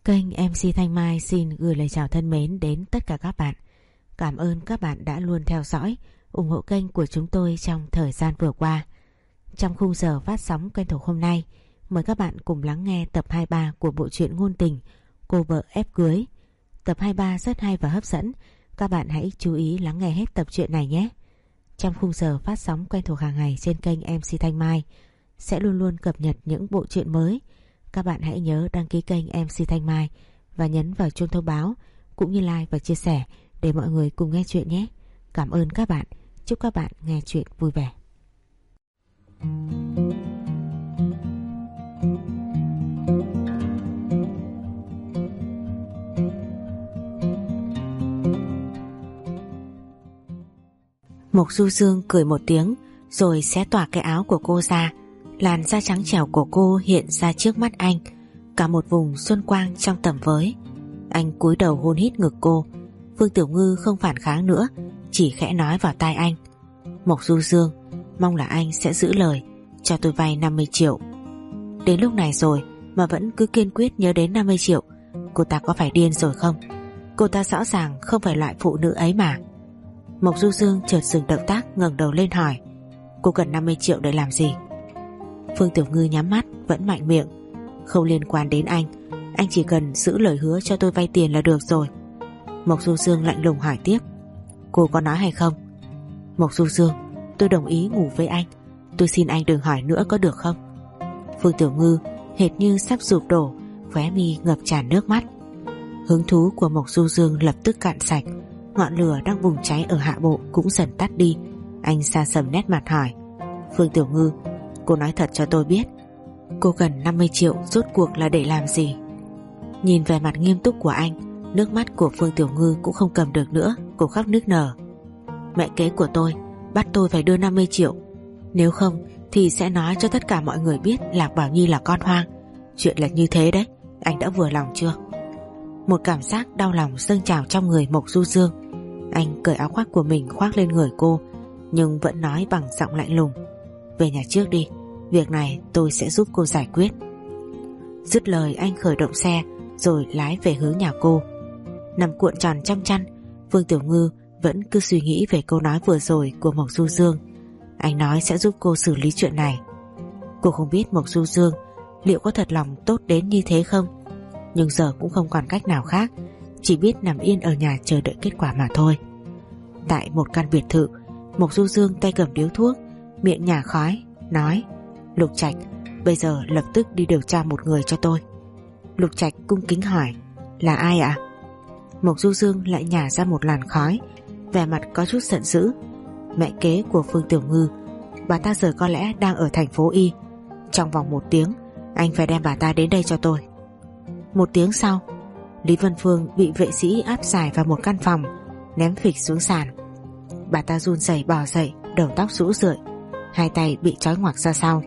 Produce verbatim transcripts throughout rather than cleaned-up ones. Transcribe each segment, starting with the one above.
Kênh em xê Thanh Mai xin gửi lời chào thân mến đến tất cả các bạn. Cảm ơn các bạn đã luôn theo dõi, ủng hộ kênh của chúng tôi trong thời gian vừa qua. Trong khung giờ phát sóng quen thuộc hôm nay, mời các bạn cùng lắng nghe tập hai mươi ba của bộ truyện ngôn tình Cô vợ ép cưới. Tập hai mươi ba rất hay và hấp dẫn, các bạn hãy chú ý lắng nghe hết tập truyện này nhé. Trong khung giờ phát sóng quen thuộc hàng ngày trên kênh em xê Thanh Mai sẽ luôn luôn cập nhật những bộ truyện mới. Các bạn hãy nhớ đăng ký kênh em xê Thanh Mai và nhấn vào chuông thông báo cũng như like và chia sẻ để mọi người cùng nghe chuyện nhé. Cảm ơn các bạn. Chúc các bạn nghe chuyện vui vẻ. Mộc Du Dương cười một tiếng rồi xé toạc cái áo của cô ra. Làn da trắng trẻo của cô hiện ra trước mắt anh, cả một vùng xuân quang trong tầm với. Anh cúi đầu hôn hít ngực cô. Phương Tiểu Ngư không phản kháng nữa, chỉ khẽ nói vào tai anh: Mộc Du Dương, mong là anh sẽ giữ lời, cho tôi vay năm mươi triệu. Đến lúc này rồi mà vẫn cứ kiên quyết nhớ đến năm mươi triệu. Cô ta có phải điên rồi không? Cô ta rõ ràng không phải loại phụ nữ ấy mà. Mộc Du Dương chợt dừng động tác, ngẩng đầu lên hỏi: Cô cần năm mươi triệu để làm gì? Phương Tiểu Ngư nhắm mắt vẫn mạnh miệng: Không liên quan đến anh, anh chỉ cần giữ lời hứa cho tôi vay tiền là được rồi. Mộc Du Dương lạnh lùng hỏi tiếp: Cô có nói hay không? Mộc Du Dương, tôi đồng ý ngủ với anh, tôi xin anh đừng hỏi nữa có được không? Phương Tiểu Ngư hệt như sắp sụp đổ, khóe mi ngập tràn nước mắt. Hứng thú của Mộc Du Dương lập tức cạn sạch, ngọn lửa đang bùng cháy ở hạ bộ cũng dần tắt đi. Anh sa sầm nét mặt hỏi: Phương Tiểu Ngư, cô nói thật cho tôi biết, cô cần năm mươi triệu rốt cuộc là để làm gì? Nhìn vẻ mặt nghiêm túc của anh, nước mắt của Phương Tiểu Ngư cũng không cầm được nữa, cô khóc nức nở. Mẹ kế của tôi bắt tôi phải đưa năm mươi triệu, nếu không thì sẽ nói cho tất cả mọi người biết Lạc Bảo Nhi là con hoang. Chuyện là như thế đấy, anh đã vừa lòng chưa? Một cảm giác đau lòng dâng trào trong người Mộc Du Dương. Anh cởi áo khoác của mình khoác lên người cô, nhưng vẫn nói bằng giọng lạnh lùng: Về nhà trước đi, việc này tôi sẽ giúp cô giải quyết. Dứt lời anh khởi động xe rồi lái về hướng nhà cô. Nằm cuộn tròn trong chăn, Phương Tiểu Ngư vẫn cứ suy nghĩ về câu nói vừa rồi của Mộc Du Dương. Anh nói sẽ giúp cô xử lý chuyện này. Cô không biết Mộc Du Dương liệu có thật lòng tốt đến như thế không, nhưng giờ cũng không còn cách nào khác, chỉ biết nằm yên ở nhà chờ đợi kết quả mà thôi. Tại một căn biệt thự, Mộc Du Dương tay cầm điếu thuốc, miệng nhả khói, nói: Lục Trạch, bây giờ lập tức đi điều tra một người cho tôi. Lục Trạch cung kính hỏi: Là ai ạ? Mộc Du Dương lại nhả ra một làn khói, vẻ mặt có chút giận dữ: Mẹ kế của Phương Tiểu Ngư, bà ta giờ có lẽ đang ở thành phố Y. Trong vòng một tiếng anh phải đem bà ta đến đây cho tôi. Một tiếng sau, Lý Vân Phương bị vệ sĩ áp giải vào một căn phòng, ném phịch xuống sàn. Bà ta run rẩy bò dậy, đầu tóc rũ rượi, hai tay bị trói ngoặc ra sau.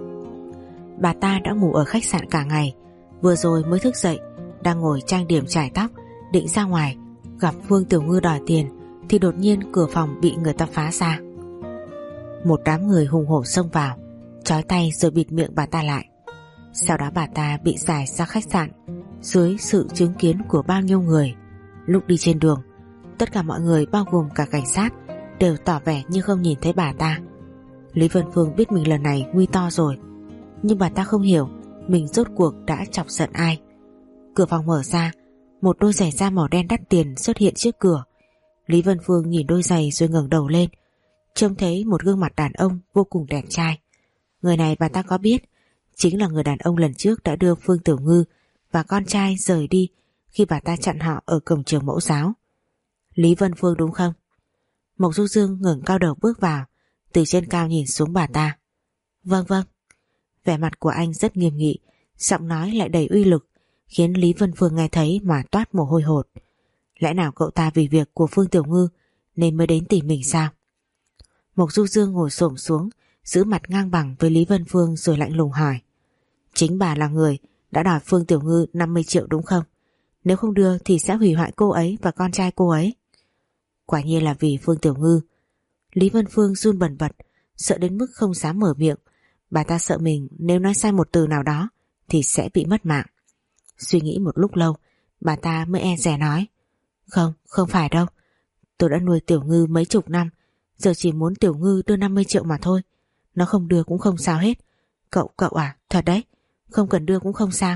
Bà ta đã ngủ ở khách sạn cả ngày, vừa rồi mới thức dậy, đang ngồi trang điểm chải tóc, định ra ngoài gặp Phương Tiểu Ngư đòi tiền thì đột nhiên cửa phòng bị người ta phá ra. Một đám người hùng hổ xông vào, trói tay rồi bịt miệng bà ta lại. Sau đó bà ta bị giải ra khách sạn dưới sự chứng kiến của bao nhiêu người. Lúc đi trên đường, tất cả mọi người bao gồm cả cảnh sát đều tỏ vẻ như không nhìn thấy bà ta. Lý Vân Phương biết mình lần này nguy to rồi, nhưng bà ta không hiểu mình rốt cuộc đã chọc giận ai. Cửa phòng mở ra, một đôi giày da màu đen đắt tiền xuất hiện trước cửa. Lý Vân Phương nhìn đôi giày rồi ngẩng đầu lên, trông thấy một gương mặt đàn ông vô cùng đẹp trai. Người này bà ta có biết, chính là người đàn ông lần trước đã đưa Phương Tiểu Ngư và con trai rời đi khi bà ta chặn họ ở cổng trường mẫu giáo. Lý Vân Phương đúng không? Mộc Du Dương ngẩng cao đầu bước vào, từ trên cao nhìn xuống bà ta. Vâng vâng. Vẻ mặt của anh rất nghiêm nghị, giọng nói lại đầy uy lực, khiến Lý Vân Phương nghe thấy mà toát mồ hôi hột. Lẽ nào cậu ta vì việc của Phương Tiểu Ngư nên mới đến tìm mình sao? Mộc Du Dương ngồi xổm xuống, giữ mặt ngang bằng với Lý Vân Phương rồi lạnh lùng hỏi: Chính bà là người đã đòi Phương Tiểu Ngư năm mươi triệu đúng không? Nếu không đưa thì sẽ hủy hoại cô ấy và con trai cô ấy. Quả nhiên là vì Phương Tiểu Ngư. Lý Vân Phương run bần bật, sợ đến mức không dám mở miệng. Bà ta sợ mình nếu nói sai một từ nào đó thì sẽ bị mất mạng. Suy nghĩ một lúc lâu, bà ta mới e dè nói: Không, không phải đâu. Tôi đã nuôi Tiểu Ngư mấy chục năm, giờ chỉ muốn Tiểu Ngư đưa năm mươi triệu mà thôi. Nó không đưa cũng không sao hết. Cậu, cậu à, thật đấy, không cần đưa cũng không sao.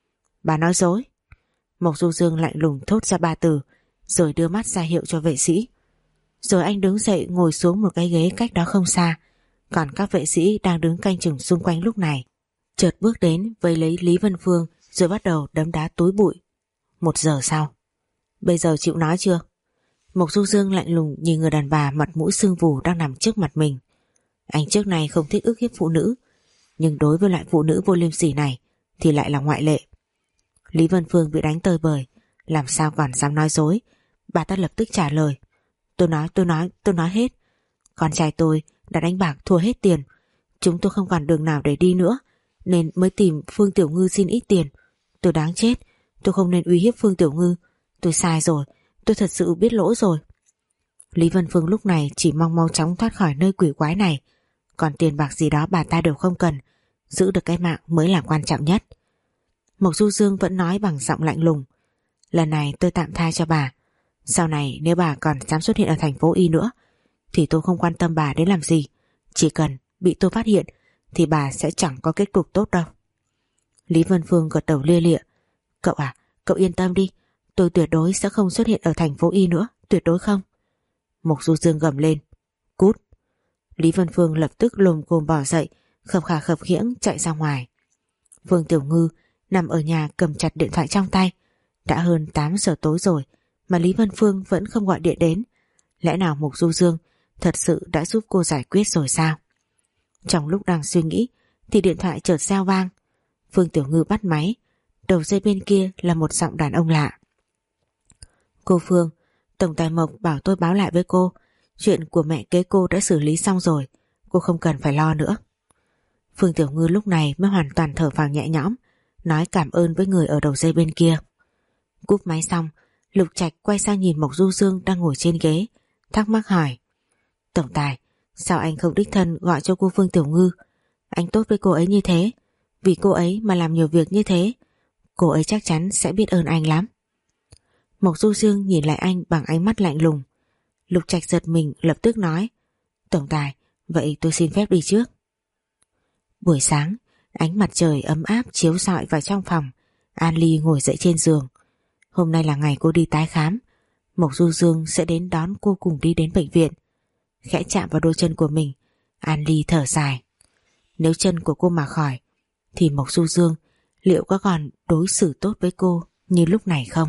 Bà nói dối. Mộc Du Dương lạnh lùng thốt ra ba từ, rồi đưa mắt ra hiệu cho vệ sĩ. Rồi anh đứng dậy ngồi xuống một cái ghế cách đó không xa. Còn các vệ sĩ đang đứng canh chừng xung quanh lúc này chợt bước đến vây lấy Lý Vân Phương, rồi bắt đầu đấm đá túi bụi. Một giờ sau: Bây giờ chịu nói chưa? Mộc Du Dương lạnh lùng nhìn người đàn bà mặt mũi sưng vù đang nằm trước mặt mình. Anh trước này không thích ức hiếp phụ nữ, nhưng đối với loại phụ nữ vô liêm sỉ này thì lại là ngoại lệ. Lý Vân Phương bị đánh tơi bời, làm sao còn dám nói dối. Bà ta lập tức trả lời: Tôi nói, tôi nói, tôi nói hết. Con trai tôi đã đánh bạc thua hết tiền. Chúng tôi không còn đường nào để đi nữa, nên mới tìm Phương Tiểu Ngư xin ít tiền. Tôi đáng chết, tôi không nên uy hiếp Phương Tiểu Ngư. Tôi sai rồi, tôi thật sự biết lỗi rồi. Lý Vân Phương lúc này chỉ mong mau chóng thoát khỏi nơi quỷ quái này. Còn tiền bạc gì đó bà ta đều không cần, giữ được cái mạng mới là quan trọng nhất. Mộc Du Dương vẫn nói bằng giọng lạnh lùng: Lần này tôi tạm tha cho bà. Sau này nếu bà còn dám xuất hiện ở thành phố Y nữa thì tôi không quan tâm bà đến làm gì. Chỉ cần bị tôi phát hiện thì bà sẽ chẳng có kết cục tốt đâu. Lý Vân Phương gật đầu lia lịa: Cậu à, cậu yên tâm đi, tôi tuyệt đối sẽ không xuất hiện ở thành phố Y nữa, tuyệt đối không. Mộc Du Dương gầm lên: Cút. Lý Vân Phương lập tức lồm cồm bỏ dậy, khập khà khập khiễng chạy ra ngoài. Phương Tiểu Ngư nằm ở nhà cầm chặt điện thoại trong tay. Đã hơn tám giờ tối rồi mà Lý Vân Phương vẫn không gọi điện đến. Lẽ nào Mộc Du Dương thật sự đã giúp cô giải quyết rồi sao? Trong lúc đang suy nghĩ thì điện thoại chợt reo vang. Phương Tiểu Ngư bắt máy. Đầu dây bên kia là một giọng đàn ông lạ. Cô Phương, Tổng tài Mộc bảo tôi báo lại với cô, chuyện của mẹ kế cô đã xử lý xong rồi, cô không cần phải lo nữa. Phương Tiểu Ngư lúc này mới hoàn toàn thở phào nhẹ nhõm, nói cảm ơn với người ở đầu dây bên kia. Cúp máy xong, Lục Trạch quay sang nhìn Mộc Du Dương đang ngồi trên ghế, thắc mắc hỏi: Tổng tài, sao anh không đích thân gọi cho cô Phương Tiểu Ngư? Anh tốt với cô ấy như thế, vì cô ấy mà làm nhiều việc như thế, cô ấy chắc chắn sẽ biết ơn anh lắm. Mộc Du Dương nhìn lại anh bằng ánh mắt lạnh lùng. Lục Trạch giật mình lập tức nói: Tổng tài, vậy tôi xin phép đi trước. Buổi sáng, ánh mặt trời ấm áp chiếu rọi vào trong phòng. An Ly ngồi dậy trên giường. Hôm nay là ngày cô đi tái khám, Mộc Du Dương sẽ đến đón cô cùng đi đến bệnh viện. Khẽ chạm vào đôi chân của mình, An Ly thở dài. Nếu chân của cô mà khỏi thì Mộc Du Dương liệu có còn đối xử tốt với cô như lúc này không?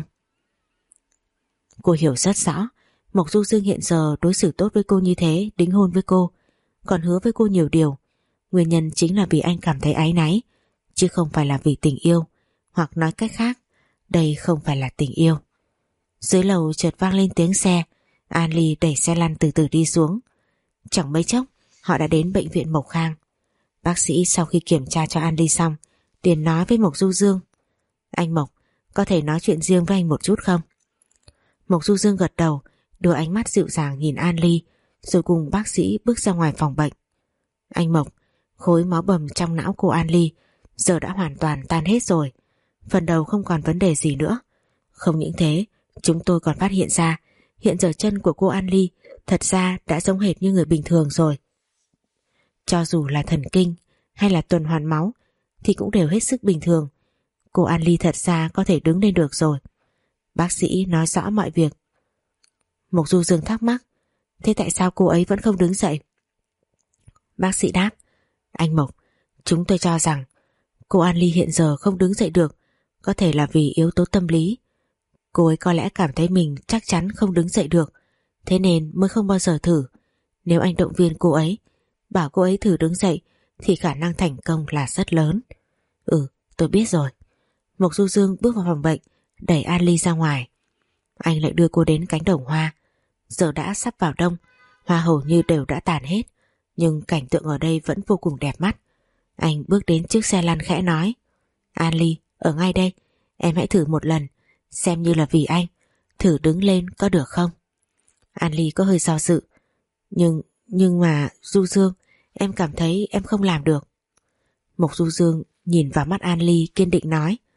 Cô hiểu rất rõ Mộc Du Dương hiện giờ đối xử tốt với cô như thế, đính hôn với cô, còn hứa với cô nhiều điều. Nguyên nhân chính là vì anh cảm thấy áy náy, chứ không phải là vì tình yêu. Hoặc nói cách khác, đây không phải là tình yêu. Dưới lầu chợt vang lên tiếng xe. An Ly đẩy xe lăn từ từ đi xuống. Chẳng mấy chốc họ đã đến bệnh viện Mộc Khang. Bác sĩ sau khi kiểm tra cho An Ly xong liền nói với Mộc Du Dương: Anh Mộc, có thể nói chuyện riêng với anh một chút không? Mộc Du Dương gật đầu, đưa ánh mắt dịu dàng nhìn An Ly, rồi cùng bác sĩ bước ra ngoài phòng bệnh. Anh Mộc, khối máu bầm trong não cô An Ly giờ đã hoàn toàn tan hết rồi, phần đầu không còn vấn đề gì nữa. Không những thế, chúng tôi còn phát hiện ra hiện giờ chân của cô An Ly thật ra đã giống hệt như người bình thường rồi. Cho dù là thần kinh hay là tuần hoàn máu thì cũng đều hết sức bình thường. Cô An Ly thật ra có thể đứng lên được rồi. Bác sĩ nói rõ mọi việc. Mộc Du Dương thắc mắc: Thế tại sao cô ấy vẫn không đứng dậy? Bác sĩ đáp: Anh Mộc, chúng tôi cho rằng cô An Ly hiện giờ không đứng dậy được có thể là vì yếu tố tâm lý. Cô ấy có lẽ cảm thấy mình chắc chắn không đứng dậy được, thế nên mới không bao giờ thử. Nếu anh động viên cô ấy, bảo cô ấy thử đứng dậy thì khả năng thành công là rất lớn. Ừ, tôi biết rồi. Mộc Du Dương bước vào phòng bệnh, đẩy An Ly ra ngoài. Anh lại đưa cô đến cánh đồng hoa. Giờ đã sắp vào đông, hoa hầu như đều đã tàn hết, nhưng cảnh tượng ở đây vẫn vô cùng đẹp mắt. Anh bước đến chiếc xe lăn khẽ nói: An Ly, ở ngay đây, em hãy thử một lần, xem như là vì anh, thử đứng lên có được không? An Ly có hơi do dự. Nhưng, nhưng mà Du Dương, em cảm thấy em không làm được. Mộc Du Dương nhìn vào mắt An Ly kiên định nói: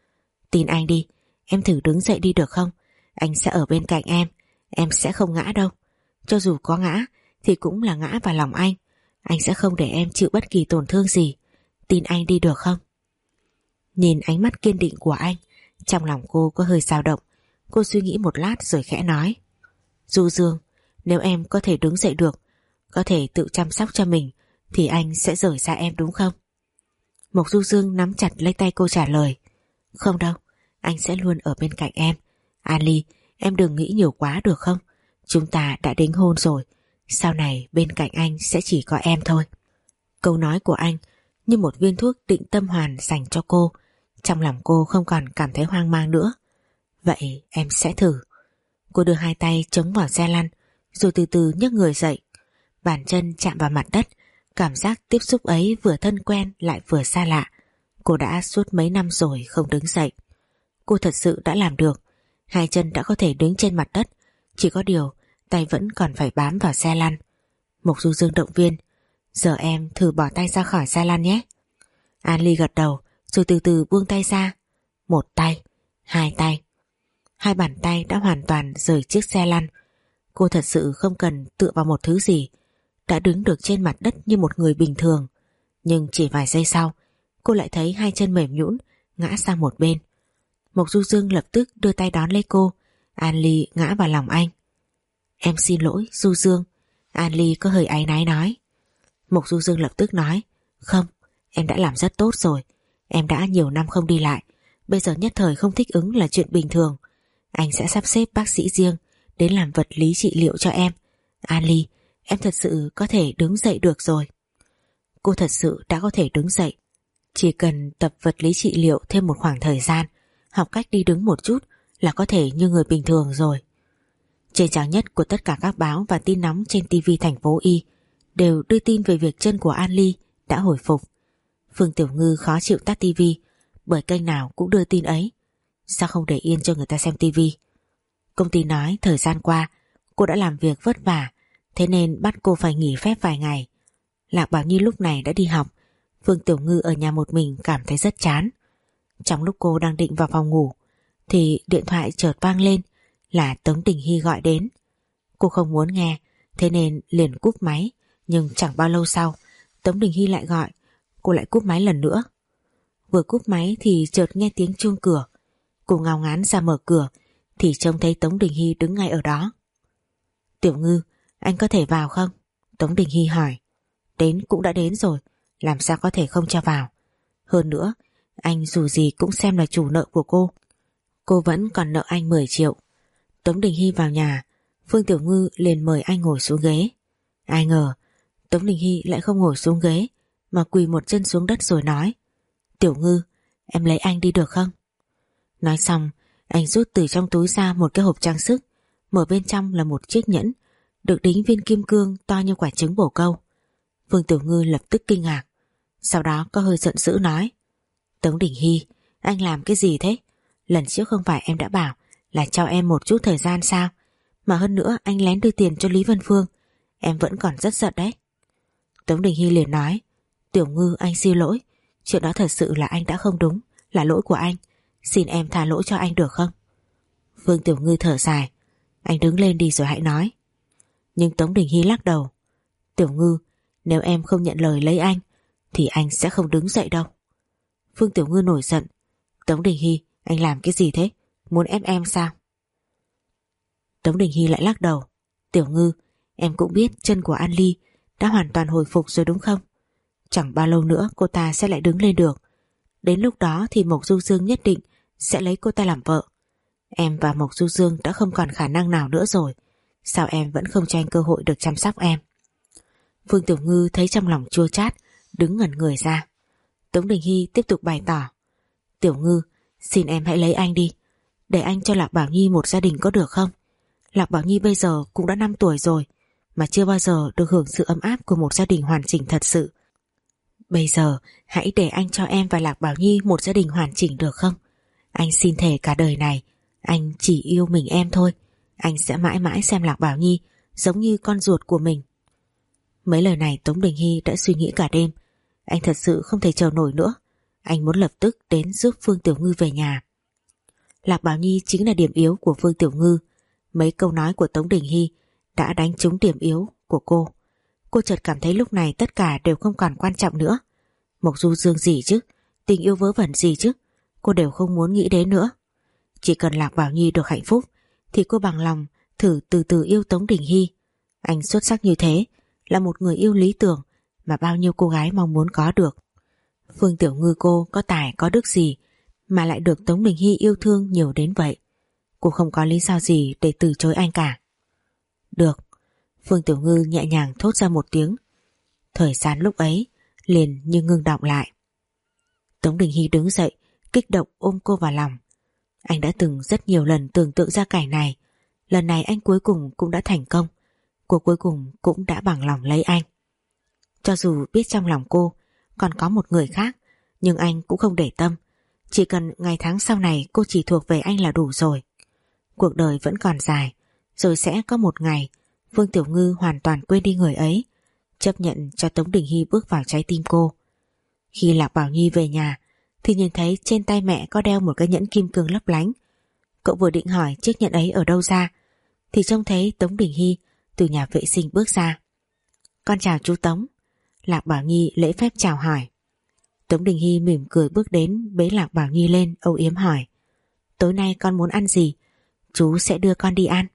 Tin anh đi, em thử đứng dậy đi được không? Anh sẽ ở bên cạnh em, em sẽ không ngã đâu. Cho dù có ngã thì cũng là ngã vào lòng anh. Anh sẽ không để em chịu bất kỳ tổn thương gì. Tin anh đi được không? Nhìn ánh mắt kiên định của anh, trong lòng cô có hơi dao động. Cô suy nghĩ một lát rồi khẽ nói: Du Dương, nếu em có thể đứng dậy được, có thể tự chăm sóc cho mình, thì anh sẽ rời xa em đúng không? Mộc Du Dương nắm chặt lấy tay cô trả lời: Không đâu, anh sẽ luôn ở bên cạnh em. An Ly, em đừng nghĩ nhiều quá được không? Chúng ta đã đính hôn rồi, sau này bên cạnh anh sẽ chỉ có em thôi. Câu nói của anh như một viên thuốc định tâm hoàn dành cho cô. Trong lòng cô không còn cảm thấy hoang mang nữa. Vậy em sẽ thử. Cô đưa hai tay chống vào xe lăn, rồi từ từ nhấc người dậy. Bàn chân chạm vào mặt đất. Cảm giác tiếp xúc ấy vừa thân quen lại vừa xa lạ. Cô đã suốt mấy năm rồi không đứng dậy. Cô thật sự đã làm được. Hai chân đã có thể đứng trên mặt đất, chỉ có điều tay vẫn còn phải bám vào xe lăn. Mộc Du Dương động viên: Giờ em thử bỏ tay ra khỏi xe lăn nhé. An Ly gật đầu, rồi từ từ buông tay ra. Một tay, hai tay. Hai bàn tay đã hoàn toàn rời chiếc xe lăn. Cô thật sự không cần tựa vào một thứ gì, đã đứng được trên mặt đất như một người bình thường. Nhưng chỉ vài giây sau, cô lại thấy hai chân mềm nhũn ngã sang một bên. Mộc Du Dương lập tức đưa tay đón lấy cô. An Ly ngã vào lòng anh. Em xin lỗi Du Dương. An Ly có hơi áy náy nói. Mộc Du Dương lập tức nói: Không, em đã làm rất tốt rồi. Em đã nhiều năm không đi lại, bây giờ nhất thời không thích ứng là chuyện bình thường. Anh sẽ sắp xếp bác sĩ riêng đến làm vật lý trị liệu cho em. An Ly, em thật sự có thể đứng dậy được rồi. Cô thật sự đã có thể đứng dậy. Chỉ cần tập vật lý trị liệu thêm một khoảng thời gian, học cách đi đứng một chút là có thể như người bình thường rồi. Trên trang nhất của tất cả các báo và tin nóng trên ti vi thành phố Y đều đưa tin về việc chân của An Ly đã hồi phục. Phương Tiểu Ngư khó chịu tắt tivi, bởi kênh nào cũng đưa tin ấy. Sao không để yên cho người ta xem tivi? Công ty nói thời gian qua cô đã làm việc vất vả, thế nên bắt cô phải nghỉ phép vài ngày. Lạc Bảo Nhi lúc này đã đi học. Phương Tiểu Ngư ở nhà một mình cảm thấy rất chán. Trong lúc cô đang định vào phòng ngủ thì điện thoại chợt vang lên, là Tống Đình Hy gọi đến. Cô không muốn nghe, thế nên liền cúp máy. Nhưng chẳng bao lâu sau, Tống Đình Hy lại gọi. Cô lại cúp máy lần nữa. Vừa cúp máy thì chợt nghe tiếng chuông cửa. Cô ngao ngán ra mở cửa thì trông thấy Tống Đình Hy đứng ngay ở đó. Tiểu Ngư, anh có thể vào không? Tống Đình Hy hỏi. Đến cũng đã đến rồi, làm sao có thể không cho vào. Hơn nữa, anh dù gì cũng xem là chủ nợ của cô. Cô vẫn còn nợ anh mười triệu. Tống Đình Hy vào nhà, Phương Tiểu Ngư liền mời anh ngồi xuống ghế. Ai ngờ Tống Đình Hy lại không ngồi xuống ghế mà quỳ một chân xuống đất rồi nói: Tiểu Ngư, em lấy anh đi được không? Nói xong, anh rút từ trong túi ra một cái hộp trang sức, mở bên trong là một chiếc nhẫn được đính viên kim cương to như quả trứng bồ câu. Phương Tiểu Ngư lập tức kinh ngạc, sau đó có hơi giận dữ nói: Tống Đình Hy, anh làm cái gì thế? Lần trước không phải em đã bảo là cho em một chút thời gian sao? Mà hơn nữa anh lén đưa tiền cho Lý Vân Phương, em vẫn còn rất giận đấy. Tống Đình Hy liền nói: Tiểu Ngư, anh xin lỗi, chuyện đó thật sự là anh đã không đúng, là lỗi của anh, xin em tha lỗi cho anh được không? Phương Tiểu Ngư thở dài: Anh đứng lên đi rồi hãy nói. Nhưng Tống Đình Hy lắc đầu: Tiểu Ngư, nếu em không nhận lời lấy anh thì anh sẽ không đứng dậy đâu. Phương Tiểu Ngư nổi giận: Tống Đình Hy, anh làm cái gì thế? Muốn ép em sao? Tống Đình Hy lại lắc đầu: Tiểu Ngư, em cũng biết chân của An Ly đã hoàn toàn hồi phục rồi đúng không? Chẳng bao lâu nữa cô ta sẽ lại đứng lên được. Đến lúc đó thì Mộc Du Dương nhất định sẽ lấy cô ta làm vợ. Em và Mộc Du Dương đã không còn khả năng nào nữa rồi, sao em vẫn không cho anh cơ hội được chăm sóc em? Phương Tiểu Ngư thấy trong lòng chua chát, đứng ngẩn người ra. Tống Đình Hy tiếp tục bày tỏ: Tiểu Ngư, xin em hãy lấy anh đi, để anh cho Lạc Bảo Nhi một gia đình có được không? Lạc Bảo Nhi bây giờ cũng đã năm tuổi rồi, mà chưa bao giờ được hưởng sự ấm áp của một gia đình hoàn chỉnh thật sự. Bây giờ hãy để anh cho em và Lạc Bảo Nhi một gia đình hoàn chỉnh được không? Anh xin thề cả đời này anh chỉ yêu mình em thôi. Anh sẽ mãi mãi xem Lạc Bảo Nhi giống như con ruột của mình. Mấy lời này Tống Đình Hy đã suy nghĩ cả đêm. Anh thật sự không thể chờ nổi nữa. Anh muốn lập tức đến giúp Phương Tiểu Ngư về nhà. Lạc Bảo Nhi chính là điểm yếu của Phương Tiểu Ngư. Mấy câu nói của Tống Đình Hy đã đánh trúng điểm yếu của cô. Cô chợt cảm thấy lúc này tất cả đều không còn quan trọng nữa. Mộc Du Dương gì chứ, tình yêu vớ vẩn gì chứ, cô đều không muốn nghĩ đến nữa. Chỉ cần Lạc Bảo Nhi được hạnh phúc thì cô bằng lòng thử từ từ yêu Tống Đình Hy. Anh xuất sắc như thế, là một người yêu lý tưởng mà bao nhiêu cô gái mong muốn có được. Phương Tiểu Ngư cô có tài có đức gì mà lại được Tống Đình Hy yêu thương nhiều đến vậy. Cô không có lý do gì để từ chối anh cả. Được. Phương Tiểu Ngư nhẹ nhàng thốt ra một tiếng. Thời gian lúc ấy liền như ngưng đọng lại. Tống Đình Hy đứng dậy, kích động ôm cô vào lòng. Anh đã từng rất nhiều lần tưởng tượng ra cảnh này. Lần này anh cuối cùng cũng đã thành công. Cô cuối cùng cũng đã bằng lòng lấy anh. Cho dù biết trong lòng cô còn có một người khác, nhưng anh cũng không để tâm. Chỉ cần ngày tháng sau này cô chỉ thuộc về anh là đủ rồi. Cuộc đời vẫn còn dài, rồi sẽ có một ngày Phương Tiểu Ngư hoàn toàn quên đi người ấy, chấp nhận cho Tống Đình Hy bước vào trái tim cô. Khi Lạc Bảo Nhi về nhà thì nhìn thấy trên tay mẹ có đeo một cái nhẫn kim cương lấp lánh. Cậu vừa định hỏi chiếc nhẫn ấy ở đâu ra thì trông thấy Tống Đình Hy từ nhà vệ sinh bước ra. Con chào chú Tống. Lạc Bảo Nhi lễ phép chào hỏi. Tống Đình Hy mỉm cười bước đến bế Lạc Bảo Nhi lên, âu yếm hỏi: Tối nay con muốn ăn gì? Chú sẽ đưa con đi ăn.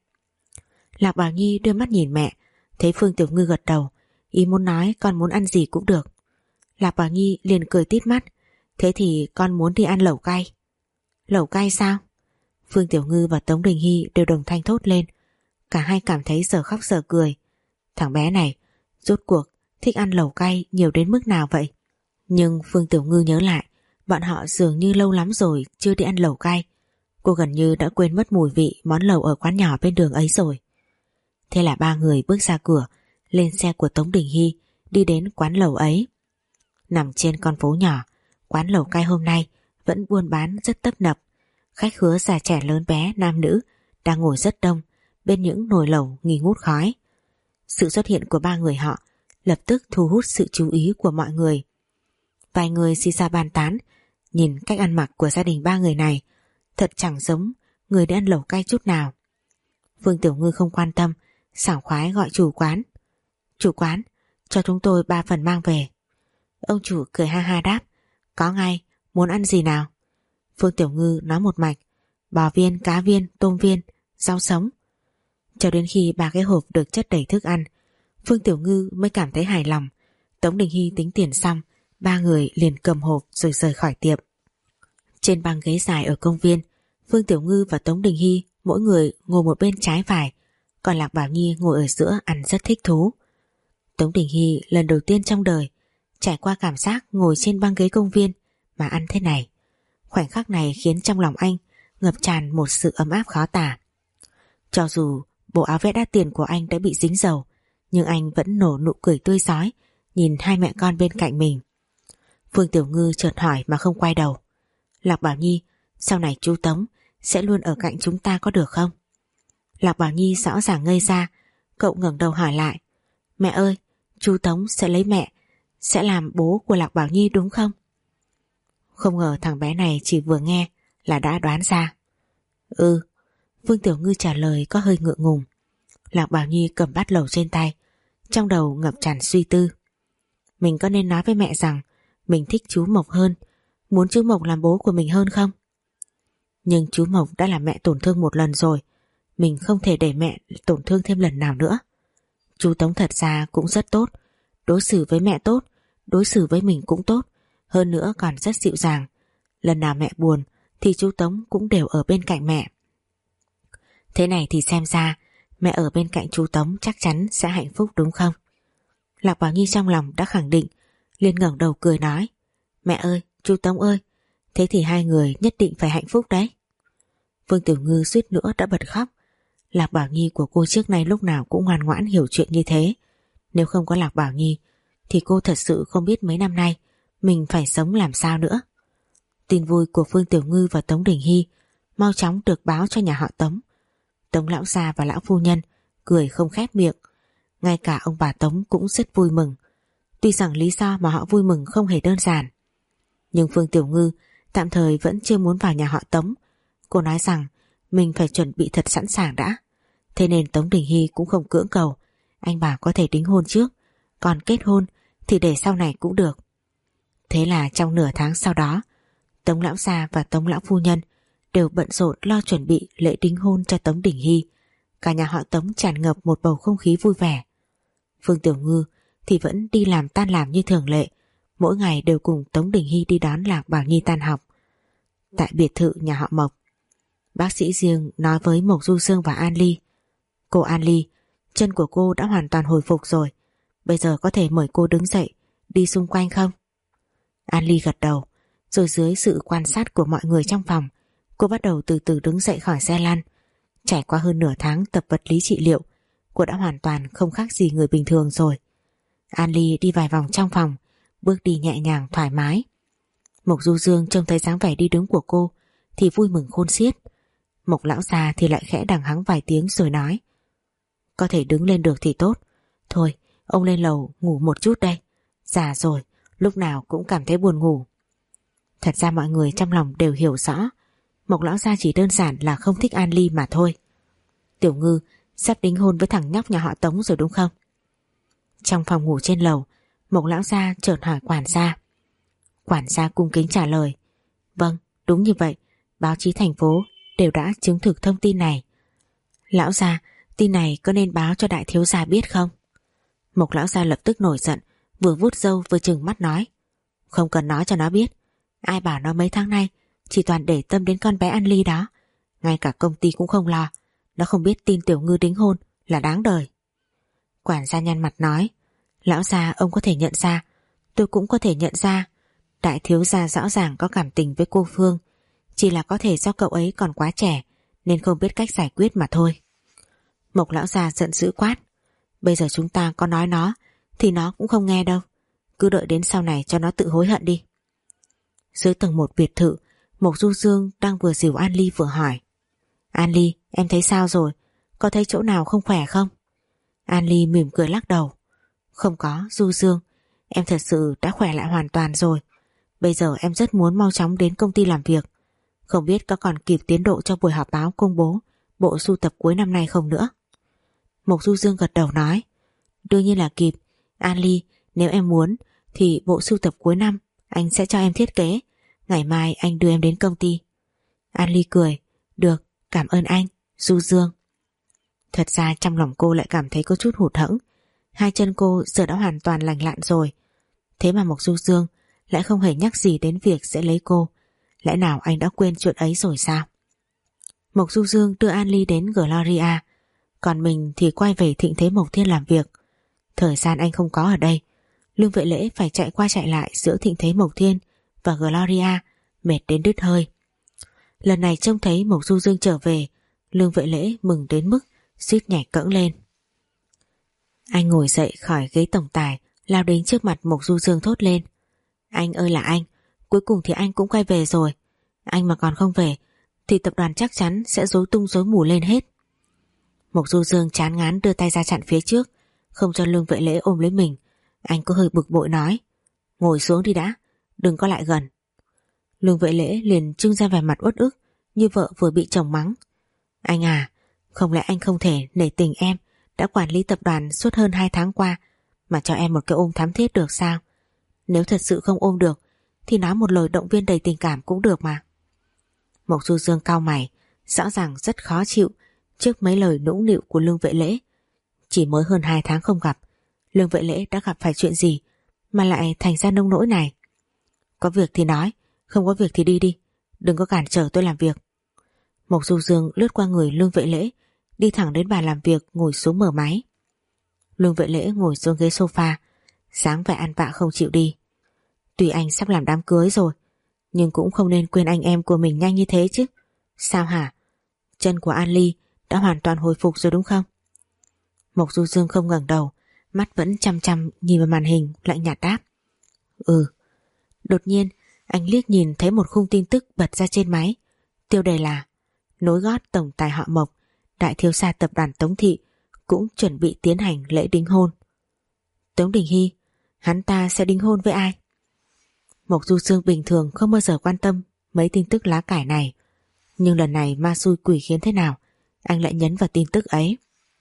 Lạc Bảo Nhi đưa mắt nhìn mẹ, thấy Phương Tiểu Ngư gật đầu, ý muốn nói con muốn ăn gì cũng được. Lạc Bảo Nhi liền cười tít mắt: Thế thì con muốn đi ăn lẩu cay. Lẩu cay sao? Phương Tiểu Ngư và Tống Đình Hy đều đồng thanh thốt lên. Cả hai cảm thấy giờ khóc giờ cười. Thằng bé này rốt cuộc thích ăn lẩu cay nhiều đến mức nào vậy? Nhưng Phương Tiểu Ngư nhớ lại, bọn họ dường như lâu lắm rồi chưa đi ăn lẩu cay. Cô gần như đã quên mất mùi vị món lẩu ở quán nhỏ bên đường ấy rồi. Thế là ba người bước ra cửa, lên xe của Tống Đình Hy, đi đến quán lẩu ấy. Nằm trên con phố nhỏ, quán lẩu cay hôm nay vẫn buôn bán rất tấp nập. Khách khứa già trẻ lớn bé, nam nữ đang ngồi rất đông bên những nồi lẩu nghi ngút khói. Sự xuất hiện của ba người họ lập tức thu hút sự chú ý của mọi người. Vài người xì xa bàn tán, nhìn cách ăn mặc của gia đình ba người này thật chẳng giống người đi ăn lẩu cay chút nào. Phương Tiểu Ngư không quan tâm, sảng khoái gọi chủ quán: Chủ quán, cho chúng tôi ba phần mang về. Ông chủ cười ha ha đáp: Có ngay, muốn ăn gì nào? Phương Tiểu Ngư nói một mạch: Bò viên, cá viên, tôm viên, rau sống. Cho đến khi ba cái hộp được chất đầy thức ăn, Phương Tiểu Ngư mới cảm thấy hài lòng. Tống Đình Hy tính tiền xong, ba người liền cầm hộp rồi rời khỏi tiệm. Trên băng ghế dài ở công viên, Phương Tiểu Ngư và Tống Đình Hy mỗi người ngồi một bên trái phải, còn Lạc Bảo Nhi ngồi ở giữa ăn rất thích thú. Tống Đình Hy lần đầu tiên trong đời trải qua cảm giác ngồi trên băng ghế công viên mà ăn thế này. Khoảnh khắc này khiến trong lòng anh ngập tràn một sự ấm áp khó tả. Cho dù bộ áo vest đắt tiền của anh đã bị dính dầu, nhưng anh vẫn nổ nụ cười tươi rói nhìn hai mẹ con bên cạnh mình. Phương Tiểu Ngư chợt hỏi mà không quay đầu: Lạc Bảo Nhi, sau này chú Tống sẽ luôn ở cạnh chúng ta có được không? Lạc Bảo Nhi rõ ràng ngây ra, cậu ngẩng đầu hỏi lại: Mẹ ơi, chú Tống sẽ lấy mẹ, sẽ làm bố của Lạc Bảo Nhi đúng không? Không ngờ thằng bé này chỉ vừa nghe là đã đoán ra. Ừ. Phương Tiểu Ngư trả lời có hơi ngượng ngùng. Lạc Bảo Nhi cầm bát lẩu trên tay, trong đầu ngập tràn suy tư. Mình có nên nói với mẹ rằng mình thích chú Mộc hơn, muốn chú Mộc làm bố của mình hơn không? Nhưng chú Mộc đã làm mẹ tổn thương một lần rồi, mình không thể để mẹ tổn thương thêm lần nào nữa. Chú Tống thật ra cũng rất tốt, đối xử với mẹ tốt, đối xử với mình cũng tốt, hơn nữa còn rất dịu dàng. Lần nào mẹ buồn thì chú Tống cũng đều ở bên cạnh mẹ. Thế này thì xem ra mẹ ở bên cạnh chú Tống chắc chắn sẽ hạnh phúc đúng không? Lạc Bảo Nhi trong lòng đã khẳng định, liền ngẩng đầu cười nói: Mẹ ơi, chú Tống ơi, thế thì hai người nhất định phải hạnh phúc đấy. Phương Tiểu Ngư suýt nữa đã bật khóc. Lạc Bảo Nhi của cô trước nay lúc nào cũng ngoan ngoãn hiểu chuyện như thế. Nếu không có Lạc Bảo Nhi thì cô thật sự không biết mấy năm nay mình phải sống làm sao nữa. Tin vui của Phương Tiểu Ngư và Tống Đình Hy mau chóng được báo cho nhà họ Tống. Tống lão gia và lão phu nhân cười không khép miệng, ngay cả ông bà Tống cũng rất vui mừng. Tuy rằng lý do mà họ vui mừng không hề đơn giản, nhưng Phương Tiểu Ngư tạm thời vẫn chưa muốn vào nhà họ Tống. cô nói rằng mình phải chuẩn bị thật sẵn sàng đã. Thế nên Tống Đình Hy cũng không cưỡng cầu. Anh bảo có thể đính hôn trước, còn kết hôn thì để sau này cũng được. Thế là trong nửa tháng sau đó, Tống lão gia và Tống lão phu nhân đều bận rộn lo chuẩn bị lễ đính hôn cho Tống Đình Hy. Cả nhà họ Tống tràn ngập một bầu không khí vui vẻ. Phương Tiểu Ngư thì vẫn đi làm tan làm như thường lệ, mỗi ngày đều cùng Tống Đình Hy đi đón Lạc Bảo Nhi tan học. Tại biệt thự nhà họ Mộc, bác sĩ riêng nói với Mộc Du Sương và An Ly: "Cô An Ly, chân của cô đã hoàn toàn hồi phục rồi, bây giờ có thể mời cô đứng dậy đi xung quanh không?" An Ly gật đầu, rồi dưới sự quan sát của mọi người trong phòng, cô bắt đầu từ từ đứng dậy khỏi xe lăn. Trải qua hơn nửa tháng tập vật lý trị liệu, cô đã hoàn toàn không khác gì người bình thường rồi. An Ly đi vài vòng trong phòng, bước đi nhẹ nhàng thoải mái. Mộc Du Dương trông thấy dáng vẻ đi đứng của cô thì vui mừng khôn xiết. Mộc lão già thì lại khẽ đằng hắng vài tiếng rồi nói: "Có thể đứng lên được thì tốt. Thôi, ông lên lầu ngủ một chút đây. Già rồi, lúc nào cũng cảm thấy buồn ngủ." Thật ra mọi người trong lòng đều hiểu rõ, Mộc lão gia chỉ đơn giản là không thích An Ly mà thôi. "Tiểu Ngư sắp đính hôn với thằng nhóc nhà họ Tống rồi đúng không?" Trong phòng ngủ trên lầu, Mộc lão gia chợt hỏi quản gia. Quản gia cung kính trả lời: "Vâng, đúng như vậy, báo chí thành phố đều đã chứng thực thông tin này." "Lão gia, tin này có nên báo cho đại thiếu gia biết không?" Mộc lão gia lập tức nổi giận, vừa vuốt râu vừa trừng mắt nói: "Không cần nói cho nó biết. Ai bảo nó mấy tháng nay chỉ toàn để tâm đến con bé An Ly đó. Ngay cả công ty cũng không lo. Nó không biết tin Tiểu Ngư đính hôn là đáng đời." Quản gia nhăn mặt nói: "Lão gia, ông có thể nhận ra, tôi cũng có thể nhận ra. Đại thiếu gia rõ ràng có cảm tình với cô Phương, chỉ là có thể do cậu ấy còn quá trẻ nên không biết cách giải quyết mà thôi." Mộc lão già giận dữ quát: "Bây giờ chúng ta có nói nó thì nó cũng không nghe đâu. Cứ đợi đến sau này cho nó tự hối hận đi." Dưới tầng một biệt thự, Mộc Du Dương đang vừa dìu An Ly vừa hỏi: "An Ly, em thấy sao rồi? Có thấy chỗ nào không khỏe không?" An Ly mỉm cười lắc đầu: "Không có, Du Dương, em thật sự đã khỏe lại hoàn toàn rồi. Bây giờ em rất muốn mau chóng đến công ty làm việc. Không biết có còn kịp tiến độ cho buổi họp báo công bố bộ sưu tập cuối năm nay không nữa." Mộc Du Dương gật đầu nói: "Đương nhiên là kịp. An Ly, nếu em muốn thì bộ sưu tập cuối năm anh sẽ cho em thiết kế. Ngày mai anh đưa em đến công ty." An Ly cười: "Được, cảm ơn anh, Du Dương." Thật ra trong lòng cô lại cảm thấy có chút hụt hẫng. Hai chân cô giờ đã hoàn toàn lành lặn rồi. Thế mà Mộc Du Dương lại không hề nhắc gì đến việc sẽ lấy cô. Lẽ nào anh đã quên chuyện ấy rồi sao? Mộc Du Dương đưa An Ly đến Gloria, còn mình thì quay về Thịnh Thế Mộc Thiên làm việc. Thời gian anh không có ở đây, Lương Vệ Lễ phải chạy qua chạy lại giữa Thịnh Thế Mộc Thiên và Gloria, mệt đến đứt hơi. Lần này trông thấy Mộc Du Dương trở về, Lương Vệ Lễ mừng đến mức suýt nhảy cẫng lên. Anh ngồi dậy khỏi ghế tổng tài, lao đến trước mặt Mộc Du Dương thốt lên: "Anh ơi là anh, cuối cùng thì anh cũng quay về rồi. Anh mà còn không về thì tập đoàn chắc chắn sẽ rối tung rối mù lên hết." Mộc Du Dương chán ngán đưa tay ra chặn phía trước, không cho Lương Vệ Lễ ôm lấy mình. Anh có hơi bực bội nói: "Ngồi xuống đi đã, đừng có lại gần." Lương Vệ Lễ liền trưng ra vẻ mặt uất ức như vợ vừa bị chồng mắng: "Anh à, không lẽ anh không thể nể tình em đã quản lý tập đoàn suốt hơn hai tháng qua mà cho em một cái ôm thắm thiết được sao? Nếu thật sự không ôm được thì nói một lời động viên đầy tình cảm cũng được mà." Mộc Du Dương cau mày, rõ ràng rất khó chịu trước mấy lời nũng nịu của Lương Vệ Lễ. Chỉ mới hơn hai tháng không gặp, Lương Vệ Lễ đã gặp phải chuyện gì mà lại thành ra nông nỗi này? "Có việc thì nói, không có việc thì đi đi, đừng có cản trở tôi làm việc." Mộc Du Dương lướt qua người Lương Vệ Lễ, đi thẳng đến bàn làm việc ngồi xuống mở máy. Lương Vệ Lễ ngồi xuống ghế sofa, dáng vẻ ăn vạ không chịu đi. "Tuy anh sắp làm đám cưới rồi, nhưng cũng không nên quên anh em của mình nhanh như thế chứ. Sao hả? Chân của An Ly đã hoàn toàn hồi phục rồi đúng không?" Mộc Du Dương không ngẩng đầu, mắt vẫn chăm chăm nhìn vào màn hình, lạnh nhạt đáp: "Ừ." Đột nhiên anh liếc nhìn thấy một khung tin tức bật ra trên máy, tiêu đề là: "Nối gót tổng tài họ Mộc, đại thiếu gia tập đoàn Tống Thị cũng chuẩn bị tiến hành lễ đính hôn." Tống Đình Hy, hắn ta sẽ đính hôn với ai? Mộc Du Dương bình thường không bao giờ quan tâm mấy tin tức lá cải này. Nhưng lần này ma xui quỷ khiến thế nào anh lại nhấn vào tin tức ấy?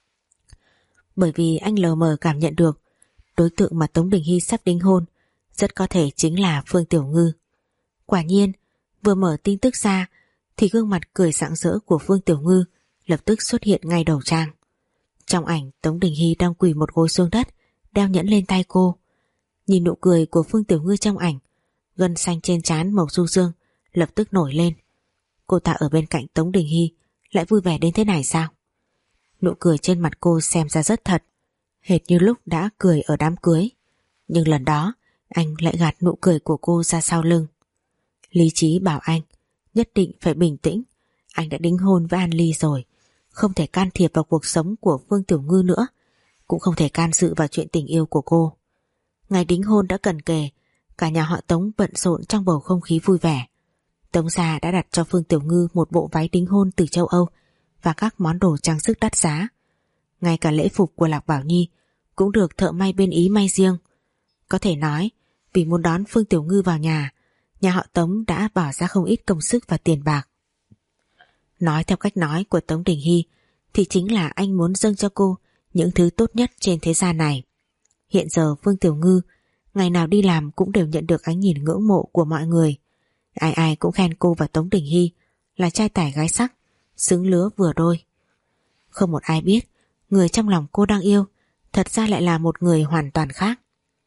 Bởi vì anh lờ mờ cảm nhận được đối tượng mà Tống Đình Hy sắp đính hôn rất có thể chính là Phương Tiểu Ngư. Quả nhiên, vừa mở tin tức ra thì gương mặt cười rạng rỡ của Phương Tiểu Ngư lập tức xuất hiện ngay đầu trang. Trong ảnh, Tống Đình Hy đang quỳ một gối xuống đất, đeo nhẫn lên tay cô. Nhìn nụ cười của Phương Tiểu Ngư trong ảnh, gân xanh trên trán Mộc Du Dương lập tức nổi lên. Cô ta ở bên cạnh Tống Đình Hy lại vui vẻ đến thế này sao? Nụ cười trên mặt cô xem ra rất thật, hệt như lúc đã cười ở đám cưới. Nhưng lần đó anh lại gạt nụ cười của cô ra sau lưng. Lý trí bảo anh nhất định phải bình tĩnh. Anh đã đính hôn với An Ly rồi, không thể can thiệp vào cuộc sống của Phương Tiểu Ngư nữa, cũng không thể can dự vào chuyện tình yêu của cô. Ngày đính hôn đã cận kề, cả nhà họ Tống bận rộn trong bầu không khí vui vẻ. Tống gia đã đặt cho Phương Tiểu Ngư một bộ váy đính hôn từ châu Âu và các món đồ trang sức đắt giá. Ngay cả lễ phục của Lạc Bảo Nhi cũng được thợ may bên Ý may riêng. Có thể nói, vì muốn đón Phương Tiểu Ngư vào nhà, nhà họ Tống đã bỏ ra không ít công sức và tiền bạc. Nói theo cách nói của Tống Đình Hy thì chính là anh muốn dâng cho cô những thứ tốt nhất trên thế gian này. Hiện giờ Phương Tiểu Ngư ngày nào đi làm cũng đều nhận được ánh nhìn ngưỡng mộ của mọi người. Ai ai cũng khen cô và Tống Đình Hy là trai tài gái sắc, xứng lứa vừa đôi. Không một ai biết người trong lòng cô đang yêu thật ra lại là một người hoàn toàn khác.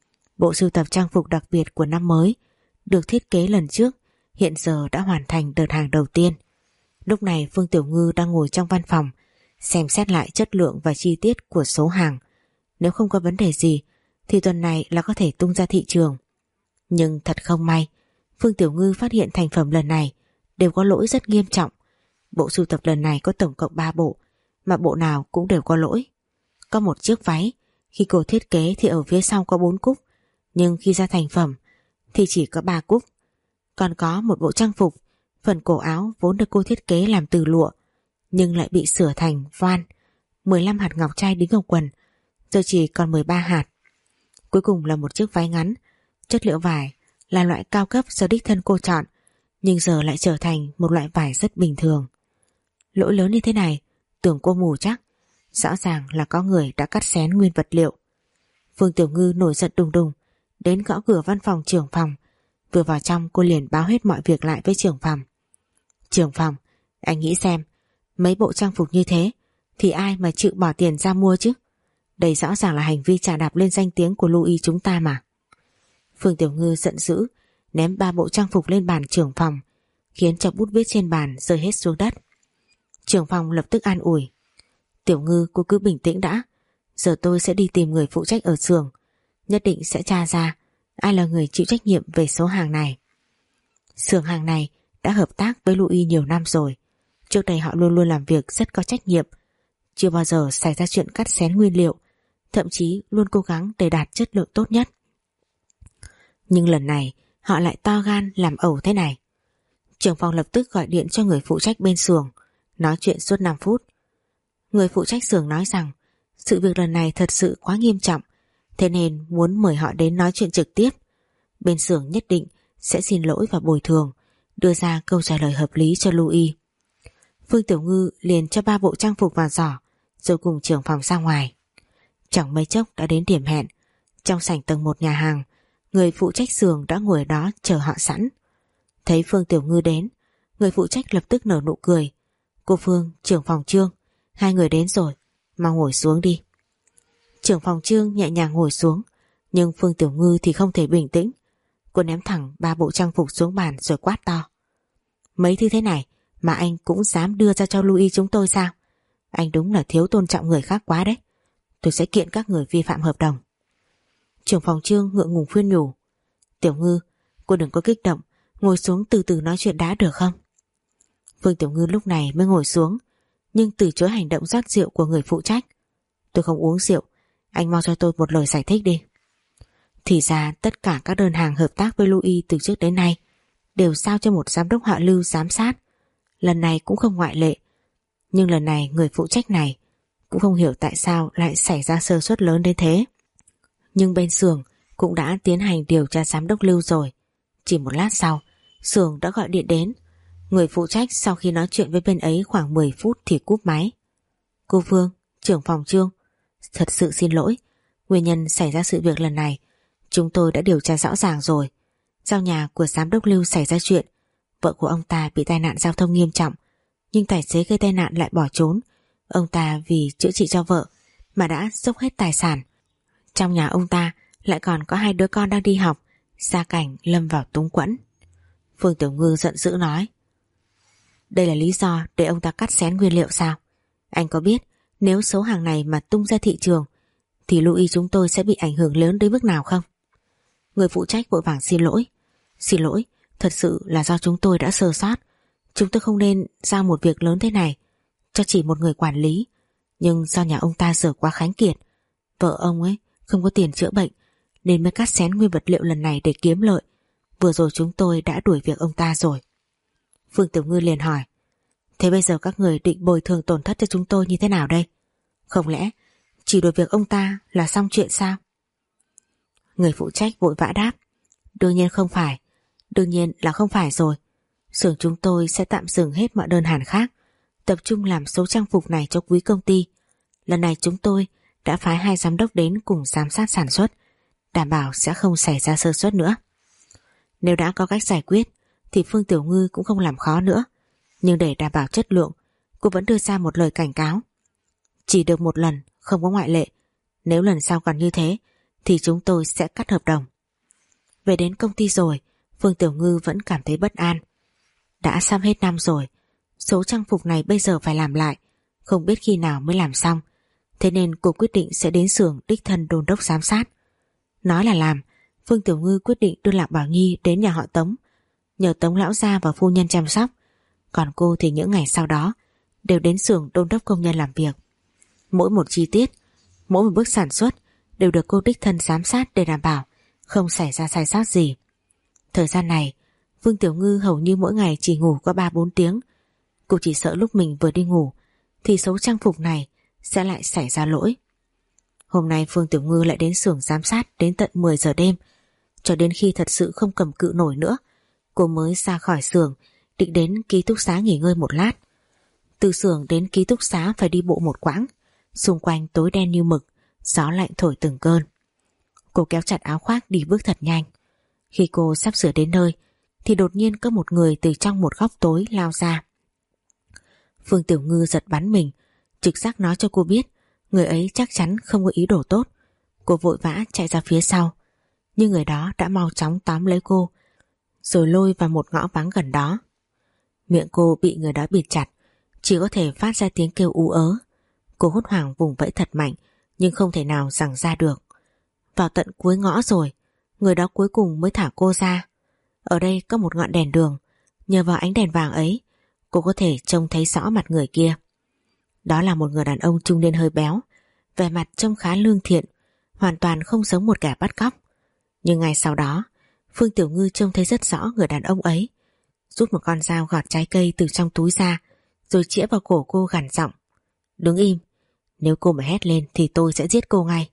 Bộ sưu tập trang phục đặc biệt của năm mới được thiết kế lần trước hiện giờ đã hoàn thành đợt hàng đầu tiên. Lúc này Phương Tiểu Ngư đang ngồi trong văn phòng xem xét lại chất lượng và chi tiết của số hàng. Nếu không có vấn đề gì thì tuần này là có thể tung ra thị trường. Nhưng thật không may, Phương Tiểu Ngư phát hiện thành phẩm lần này đều có lỗi rất nghiêm trọng. Bộ sưu tập lần này có tổng cộng ba bộ, mà bộ nào cũng đều có lỗi. Có một chiếc váy, khi cô thiết kế thì ở phía sau có bốn cúc, nhưng khi ra thành phẩm thì chỉ có ba cúc. Còn có một bộ trang phục, phần cổ áo vốn được cô thiết kế làm từ lụa, nhưng lại bị sửa thành voan, mười lăm hạt ngọc trai đính ở quần, giờ chỉ còn mười ba hạt. Cuối cùng là một chiếc váy ngắn, chất liệu vải là loại cao cấp do đích thân cô chọn, nhưng giờ lại trở thành một loại vải rất bình thường. Lỗi lớn như thế này, tưởng cô mù chắc, rõ ràng là có người đã cắt xén nguyên vật liệu. Phương Tiểu Ngư nổi giận đùng đùng, đến gõ cửa văn phòng trưởng phòng. Vừa vào trong cô liền báo hết mọi việc lại với trưởng phòng. Trưởng phòng, anh nghĩ xem, mấy bộ trang phục như thế thì ai mà chịu bỏ tiền ra mua chứ? Đây rõ ràng là hành vi chà đạp lên danh tiếng của Louis chúng ta mà. Phương Tiểu Ngư giận dữ, ném ba bộ trang phục lên bàn trưởng phòng, khiến cho bút viết trên bàn rơi hết xuống đất. Trưởng phòng lập tức an ủi. Tiểu Ngư, cô cứ bình tĩnh đã. Giờ tôi sẽ đi tìm người phụ trách ở xưởng, nhất định sẽ tra ra ai là người chịu trách nhiệm về số hàng này. Xưởng hàng này đã hợp tác với Louis nhiều năm rồi. Trước đây họ luôn luôn làm việc rất có trách nhiệm, chưa bao giờ xảy ra chuyện cắt xén nguyên liệu, thậm chí luôn cố gắng để đạt chất lượng tốt nhất. Nhưng lần này họ lại to gan làm ẩu thế này. Trưởng phòng lập tức gọi điện cho người phụ trách bên xưởng, nói chuyện suốt năm phút. Người phụ trách xưởng nói rằng sự việc lần này thật sự quá nghiêm trọng, thế nên muốn mời họ đến nói chuyện trực tiếp. Bên xưởng nhất định sẽ xin lỗi và bồi thường, đưa ra câu trả lời hợp lý cho Louis. Phương Tiểu Ngư liền cho ba bộ trang phục vào giỏ, rồi cùng trưởng phòng ra ngoài. Chẳng mấy chốc đã đến điểm hẹn. Trong sảnh tầng một nhà hàng, người phụ trách xưởng đã ngồi ở đó chờ họ sẵn. Thấy Phương Tiểu Ngư đến, người phụ trách lập tức nở nụ cười. Cô Phương, trưởng phòng Trương, hai người đến rồi, mau ngồi xuống đi. Trưởng phòng Trương nhẹ nhàng ngồi xuống, nhưng Phương Tiểu Ngư thì không thể bình tĩnh. Cô ném thẳng ba bộ trang phục xuống bàn rồi quát to. Mấy thứ thế này mà anh cũng dám đưa ra cho Louis chúng tôi sao? Anh đúng là thiếu tôn trọng người khác quá đấy. Tôi sẽ kiện các người vi phạm hợp đồng. Trưởng phòng Trương ngượng ngùng khuyên nhủ. Tiểu Ngư, cô đừng có kích động, ngồi xuống từ từ nói chuyện đã được không? Phương Tiểu Ngư lúc này mới ngồi xuống, nhưng từ chối hành động rót rượu của người phụ trách. Tôi không uống rượu, anh mau cho tôi một lời giải thích đi. Thì ra tất cả các đơn hàng hợp tác với Louis từ trước đến nay đều giao cho một giám đốc họ Lưu giám sát. Lần này cũng không ngoại lệ. Nhưng lần này người phụ trách này cũng không hiểu tại sao lại xảy ra sơ suất lớn đến thế. Nhưng bên xưởng cũng đã tiến hành điều tra giám đốc Lưu rồi. Chỉ một lát sau, xưởng đã gọi điện đến, Người phụ trách sau khi nói chuyện với bên ấy khoảng mười phút thì cúp máy. Cô Phương, trưởng phòng Trương, thật sự xin lỗi. Nguyên nhân xảy ra sự việc lần này chúng tôi đã điều tra rõ ràng rồi. Giao nhà của giám đốc Lưu xảy ra chuyện, vợ của ông ta bị tai nạn giao thông nghiêm trọng, nhưng tài xế gây tai nạn lại bỏ trốn. Ông ta vì chữa trị cho vợ mà đã dốc hết tài sản. Trong nhà ông ta lại còn có hai đứa con đang đi học, gia cảnh lâm vào túng quẫn. Phương Tiểu Ngư giận dữ nói: đây là lý do để ông ta cắt xén nguyên liệu sao? Anh có biết nếu số hàng này mà tung ra thị trường thì Louis chúng tôi sẽ bị ảnh hưởng lớn đến mức nào không? Người phụ trách vội vàng xin lỗi. Xin lỗi, thật sự là do chúng tôi đã sơ sót. Chúng tôi không nên giao một việc lớn thế này cho chỉ một người quản lý. Nhưng do nhà ông ta dở quá khánh kiệt, vợ ông ấy không có tiền chữa bệnh nên mới cắt xén nguyên vật liệu lần này để kiếm lợi. Vừa rồi chúng tôi đã đuổi việc ông ta rồi. Phương Tiểu Ngư liền hỏi: thế bây giờ các người định bồi thường tổn thất cho chúng tôi như thế nào đây? Không lẽ chỉ đuổi việc ông ta là xong chuyện sao? Người phụ trách vội vã đáp: đương nhiên không phải. Đương nhiên là không phải rồi. Xưởng chúng tôi sẽ tạm dừng hết mọi đơn hàng khác, tập trung làm số trang phục này cho quý công ty. Lần này chúng tôi đã phái hai giám đốc đến cùng giám sát sản xuất, đảm bảo sẽ không xảy ra sơ suất nữa. Nếu đã có cách giải quyết thì Phương Tiểu Ngư cũng không làm khó nữa. Nhưng để đảm bảo chất lượng, cô vẫn đưa ra một lời cảnh cáo: chỉ được một lần, không có ngoại lệ. Nếu lần sau còn như thế thì chúng tôi sẽ cắt hợp đồng. Về đến công ty rồi, Phương Tiểu Ngư vẫn cảm thấy bất an. Đã sắp hết năm rồi, số trang phục này bây giờ phải làm lại, không biết khi nào mới làm xong. Thế nên cô quyết định sẽ đến xưởng đích thân đôn đốc giám sát. Nói là làm, Phương Tiểu Ngư quyết định đưa Lạc Bảo Nhi đến nhà họ Tống, nhờ Tống lão gia và phu nhân chăm sóc. Còn cô thì những ngày sau đó đều đến xưởng đôn đốc công nhân làm việc. Mỗi một chi tiết, mỗi một bước sản xuất đều được cô đích thân giám sát để đảm bảo không xảy ra sai sót gì. Thời gian này, Phương Tiểu Ngư hầu như mỗi ngày chỉ ngủ có ba bốn tiếng. Cô chỉ sợ lúc mình vừa đi ngủ thì số trang phục này sẽ lại xảy ra lỗi. Hôm nay Phương Tiểu Ngư lại đến xưởng giám sát đến tận mười giờ đêm. Cho đến khi thật sự không cầm cự nổi nữa, cô mới ra khỏi xưởng định đến ký túc xá nghỉ ngơi một lát. Từ xưởng đến ký túc xá phải đi bộ một quãng, xung quanh tối đen như mực, gió lạnh thổi từng cơn. Cô kéo chặt áo khoác đi bước thật nhanh. Khi cô sắp sửa đến nơi thì đột nhiên có một người từ trong một góc tối lao ra. Phương Tiểu Ngư giật bắn mình, trực giác nói cho cô biết người ấy chắc chắn không có ý đồ tốt. Cô vội vã chạy ra phía sau, nhưng người đó đã mau chóng tóm lấy cô rồi lôi vào một ngõ vắng gần đó. Miệng cô bị người đó bịt chặt, chỉ có thể phát ra tiếng kêu ú ớ. Cô hốt hoảng vùng vẫy thật mạnh nhưng không thể nào giằng ra được. Vào tận cuối ngõ rồi, người đó cuối cùng mới thả cô ra. Ở đây có một ngọn đèn đường, nhờ vào ánh đèn vàng ấy cô có thể trông thấy rõ mặt người kia. Đó là một người đàn ông trung niên hơi béo, vẻ mặt trông khá lương thiện, hoàn toàn không giống một kẻ bắt cóc. Nhưng ngay sau đó, Phương Tiểu Ngư trông thấy rất rõ người đàn ông ấy rút một con dao gọt trái cây từ trong túi ra, rồi chĩa vào cổ cô gằn giọng: đứng im, nếu cô mà hét lên thì tôi sẽ giết cô ngay.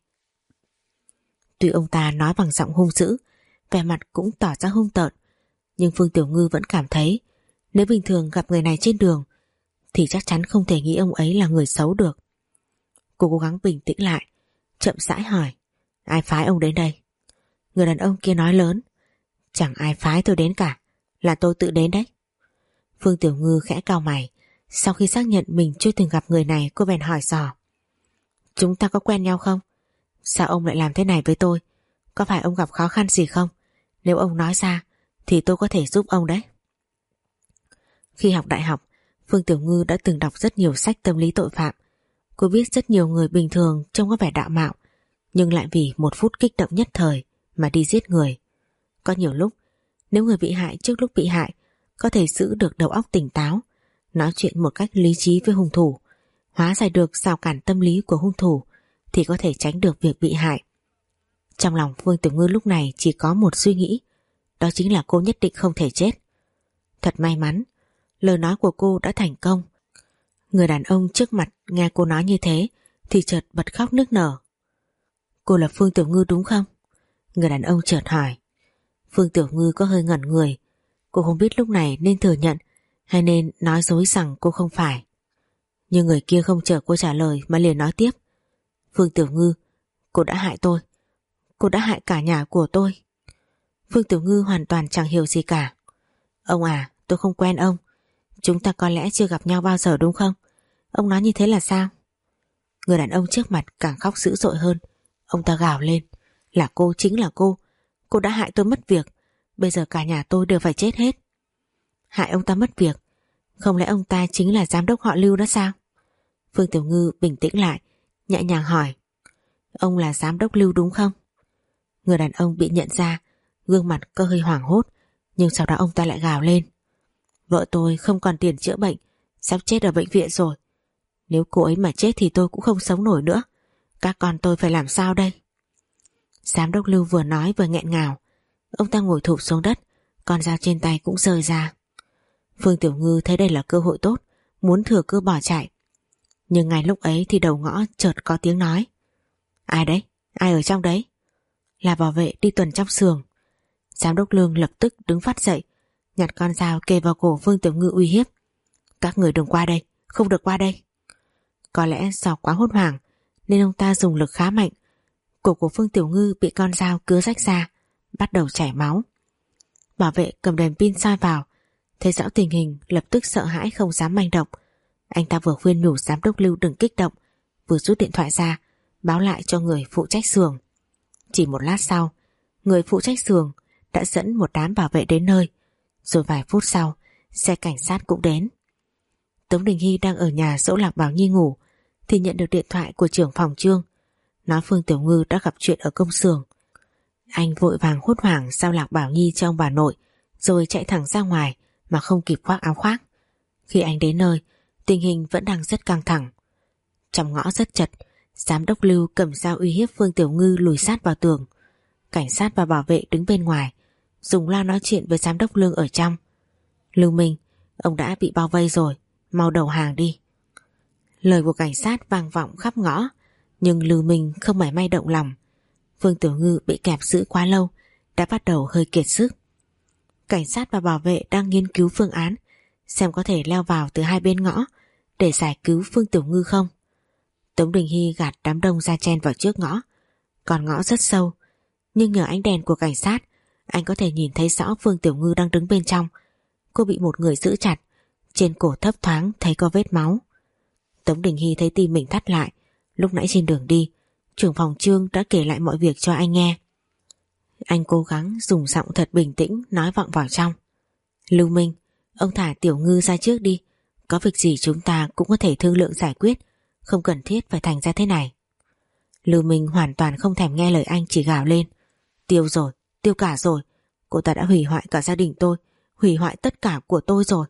Tuy ông ta nói bằng giọng hung dữ, vẻ mặt cũng tỏ ra hung tợn, nhưng Phương Tiểu Ngư vẫn cảm thấy nếu bình thường gặp người này trên đường thì chắc chắn không thể nghĩ ông ấy là người xấu được. Cô cố gắng bình tĩnh lại, chậm rãi hỏi: ai phái ông đến đây? Người đàn ông kia nói lớn: chẳng ai phái tôi đến cả, là tôi tự đến đấy. Phương Tiểu Ngư khẽ cau mày. Sau khi xác nhận mình chưa từng gặp người này, cô bèn hỏi dò: chúng ta có quen nhau không? Sao ông lại làm thế này với tôi? Có phải ông gặp khó khăn gì không? Nếu ông nói ra thì tôi có thể giúp ông đấy. Khi học đại học, Phương Tiểu Ngư đã từng đọc rất nhiều sách tâm lý tội phạm. Cô biết rất nhiều người bình thường trông có vẻ đạo mạo, nhưng lại vì một phút kích động nhất thời mà đi giết người. Có nhiều lúc, nếu người bị hại trước lúc bị hại có thể giữ được đầu óc tỉnh táo, nói chuyện một cách lý trí với hung thủ, hóa giải được rào cản tâm lý của hung thủ, thì có thể tránh được việc bị hại. Trong lòng Phương Tiểu Ngư lúc này chỉ có một suy nghĩ, đó chính là cô nhất định không thể chết. Thật may mắn, lời nói của cô đã thành công. Người đàn ông trước mặt nghe cô nói như thế thì chợt bật khóc nức nở. Cô là Phương Tiểu Ngư đúng không? Người đàn ông chợt hỏi. Phương Tiểu Ngư có hơi ngẩn người. Cô không biết lúc này nên thừa nhận Hay nên nói dối rằng cô không phải? Nhưng người kia không chờ cô trả lời mà liền nói tiếp. Phương Tiểu Ngư, cô đã hại tôi. Cô đã hại cả nhà của tôi. Phương Tiểu Ngư hoàn toàn chẳng hiểu gì cả. Ông à, tôi không quen ông. Chúng ta có lẽ chưa gặp nhau bao giờ đúng không? Ông nói như thế là sao? Người đàn ông trước mặt càng khóc dữ dội hơn. Ông ta gào lên. Là cô, chính là cô. Cô đã hại tôi mất việc. Bây giờ cả nhà tôi đều phải chết hết. Hại ông ta mất việc? Không lẽ ông ta chính là giám đốc họ Lưu đó sao? Phương Tiểu Ngư bình tĩnh lại, nhẹ nhàng hỏi. Ông là giám đốc Lưu đúng không? Người đàn ông bị nhận ra, gương mặt có hơi hoảng hốt, nhưng sau đó ông ta lại gào lên. Vợ tôi không còn tiền chữa bệnh, sắp chết ở bệnh viện rồi. Nếu cô ấy mà chết thì tôi cũng không sống nổi nữa. Các con tôi phải làm sao đây? Giám đốc Lưu vừa nói vừa nghẹn ngào. Ông ta ngồi thụp xuống đất, con dao trên tay cũng rơi ra. Phương Tiểu Ngư thấy đây là cơ hội tốt, muốn thừa cơ bỏ chạy. Nhưng ngay lúc ấy thì đầu ngõ chợt có tiếng nói. Ai đấy? Ai ở trong đấy? Là bảo vệ đi tuần trong xưởng. Giám đốc Lương lập tức đứng phát dậy, nhặt con dao kề vào cổ Phương Tiểu Ngư uy hiếp. Các người đừng qua đây, không được qua đây. Có lẽ do quá hốt hoảng nên ông ta dùng lực khá mạnh. Cổ của Phương Tiểu Ngư bị con dao cứa rách ra, bắt đầu chảy máu. Bảo vệ cầm đèn pin soi vào, thấy rõ tình hình lập tức sợ hãi không dám manh động. Anh ta vừa khuyên nhủ giám đốc Lưu đừng kích động, vừa rút điện thoại ra báo lại cho người phụ trách xưởng. Chỉ một lát sau, người phụ trách xưởng đã dẫn một đám bảo vệ đến nơi. Rồi vài phút sau, xe cảnh sát cũng đến. Tống Đình Hy đang ở nhà dỗ Lạc Bảo Nhi ngủ thì nhận được điện thoại của trưởng phòng Trương, nói Phương Tiểu Ngư đã gặp chuyện ở công xưởng. Anh vội vàng hốt hoảng giao Lạc Bảo Nhi cho ông bà nội, rồi chạy thẳng ra ngoài mà không kịp khoác áo khoác. Khi anh đến nơi, tình hình vẫn đang rất căng thẳng. Trong ngõ rất chật, giám đốc Lưu cầm dao uy hiếp Phương Tiểu Ngư lùi sát vào tường. Cảnh sát và bảo vệ đứng bên ngoài, dùng loa nói chuyện với giám đốc Lương ở trong. Lưu Minh, ông đã bị bao vây rồi, mau đầu hàng đi. Lời của cảnh sát vang vọng khắp ngõ, nhưng Lưu Minh không mảy may động lòng. Phương Tiểu Ngư bị kẹp giữ quá lâu, đã bắt đầu hơi kiệt sức. Cảnh sát và bảo vệ đang nghiên cứu phương án, xem có thể leo vào từ hai bên ngõ để giải cứu Phương Tiểu Ngư không. Tống Đình Hy gạt đám đông ra chen vào trước ngõ. Còn ngõ rất sâu, nhưng nhờ ánh đèn của cảnh sát, anh có thể nhìn thấy rõ Phương Tiểu Ngư đang đứng bên trong. Cô bị một người giữ chặt, trên cổ thấp thoáng thấy có vết máu. Tống Đình Hy thấy tim mình thắt lại. Lúc nãy trên đường đi, trưởng phòng Trương đã kể lại mọi việc cho anh nghe. Anh cố gắng dùng giọng thật bình tĩnh nói vọng vào trong. Lưu Minh, ông thả Tiểu Ngư ra trước đi. Có việc gì chúng ta cũng có thể thương lượng giải quyết, không cần thiết phải thành ra thế này. Lưu Minh hoàn toàn không thèm nghe lời anh, chỉ gào lên. Tiêu rồi, tiêu cả rồi. Cô ta đã hủy hoại cả gia đình tôi, hủy hoại tất cả của tôi rồi.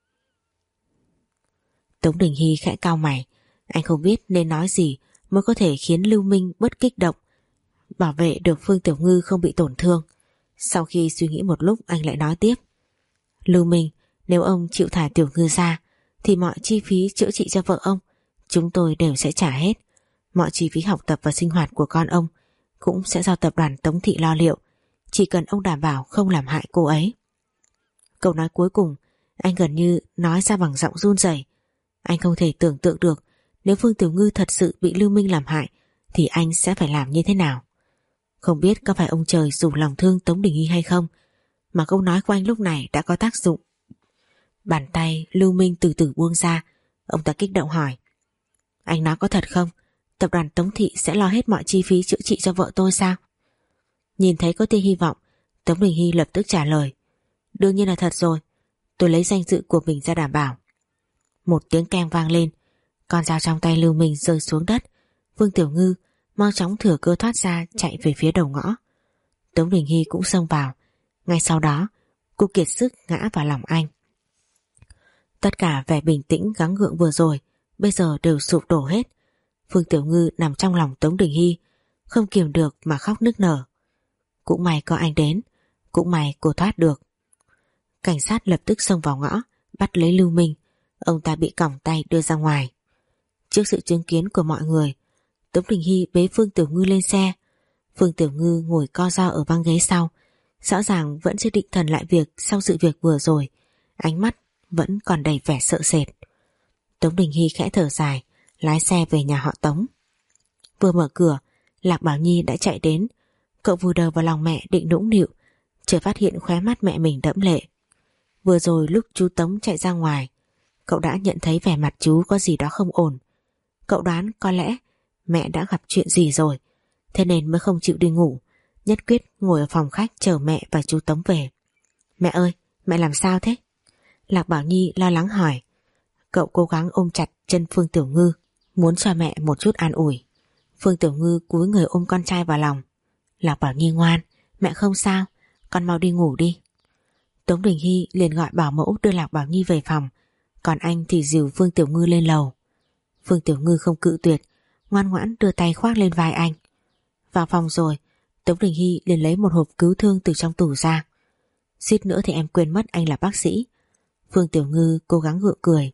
Tống Đình Hy khẽ cau mày. Anh không biết nên nói gì mới có thể khiến Lưu Minh bớt kích động, bảo vệ được Phương Tiểu Ngư không bị tổn thương. Sau khi suy nghĩ một lúc, anh lại nói tiếp. Lưu Minh, nếu ông chịu thả Tiểu Ngư ra thì mọi chi phí chữa trị cho vợ ông chúng tôi đều sẽ trả hết. Mọi chi phí học tập và sinh hoạt của con ông cũng sẽ do tập đoàn Tống Thị lo liệu, chỉ cần ông đảm bảo không làm hại cô ấy. Câu nói cuối cùng anh gần như nói ra bằng giọng run rẩy. Anh không thể tưởng tượng được nếu Phương Tiểu Ngư thật sự bị Lưu Minh làm hại thì anh sẽ phải làm như thế nào. Không biết có phải ông trời dùng lòng thương Tống Đình Hy hay không, mà câu nói của anh lúc này đã có tác dụng. Bàn tay Lưu Minh từ từ buông ra. Ông ta kích động hỏi. Anh nói có thật không? Tập đoàn Tống Thị sẽ lo hết mọi chi phí chữa trị cho vợ tôi sao? Nhìn thấy có tia hy vọng, Tống Đình Hy lập tức trả lời. Đương nhiên là thật rồi. Tôi lấy danh dự của mình ra đảm bảo. Một tiếng keng vang lên, con dao trong tay Lưu Minh rơi xuống đất. Phương Tiểu Ngư mau chóng thừa cơ thoát ra, chạy về phía đầu ngõ. Tống Đình Hy cũng xông vào. Ngay sau đó cô kiệt sức ngã vào lòng anh. Tất cả vẻ bình tĩnh gắng gượng vừa rồi bây giờ đều sụp đổ hết. Phương Tiểu Ngư nằm trong lòng Tống Đình Hy, không kiềm được mà khóc nức nở. Cũng may có anh đến, cũng may cô thoát được. Cảnh sát lập tức xông vào ngõ, bắt lấy Lưu Minh. Ông ta bị còng tay đưa ra ngoài. Trước sự chứng kiến của mọi người, Tống Đình Hy bế Phương Tiểu Ngư lên xe. Phương Tiểu Ngư ngồi co ro ở băng ghế sau, rõ ràng vẫn chưa định thần lại việc sau sự việc vừa rồi. Ánh mắt vẫn còn đầy vẻ sợ sệt. Tống Đình Hy khẽ thở dài, lái xe về nhà họ Tống. Vừa mở cửa, Lạc Bảo Nhi đã chạy đến. Cậu vùi đầu vào lòng mẹ định nũng nịu, chợt phát hiện khóe mắt mẹ mình đẫm lệ. Vừa rồi lúc chú Tống chạy ra ngoài, cậu đã nhận thấy vẻ mặt chú có gì đó không ổn. Cậu đoán có lẽ mẹ đã gặp chuyện gì rồi, thế nên mới không chịu đi ngủ, nhất quyết ngồi ở phòng khách chờ mẹ và chú Tống về. Mẹ ơi, mẹ làm sao thế? Lạc Bảo Nhi lo lắng hỏi. Cậu cố gắng ôm chặt chân Phương Tiểu Ngư, muốn cho mẹ một chút an ủi. Phương Tiểu Ngư cúi người ôm con trai vào lòng. Lạc Bảo Nhi ngoan, mẹ không sao, con mau đi ngủ đi. Tống Đình Hy liền gọi bảo mẫu đưa Lạc Bảo Nhi về phòng, còn anh thì dìu Phương Tiểu Ngư lên lầu. Phương Tiểu Ngư không cự tuyệt, ngoan ngoãn đưa tay khoác lên vai anh. Vào phòng rồi, Tống Đình Hy liền lấy một hộp cứu thương từ trong tủ ra. Suýt nữa thì em quên mất anh là bác sĩ. Phương Tiểu Ngư cố gắng gượng cười.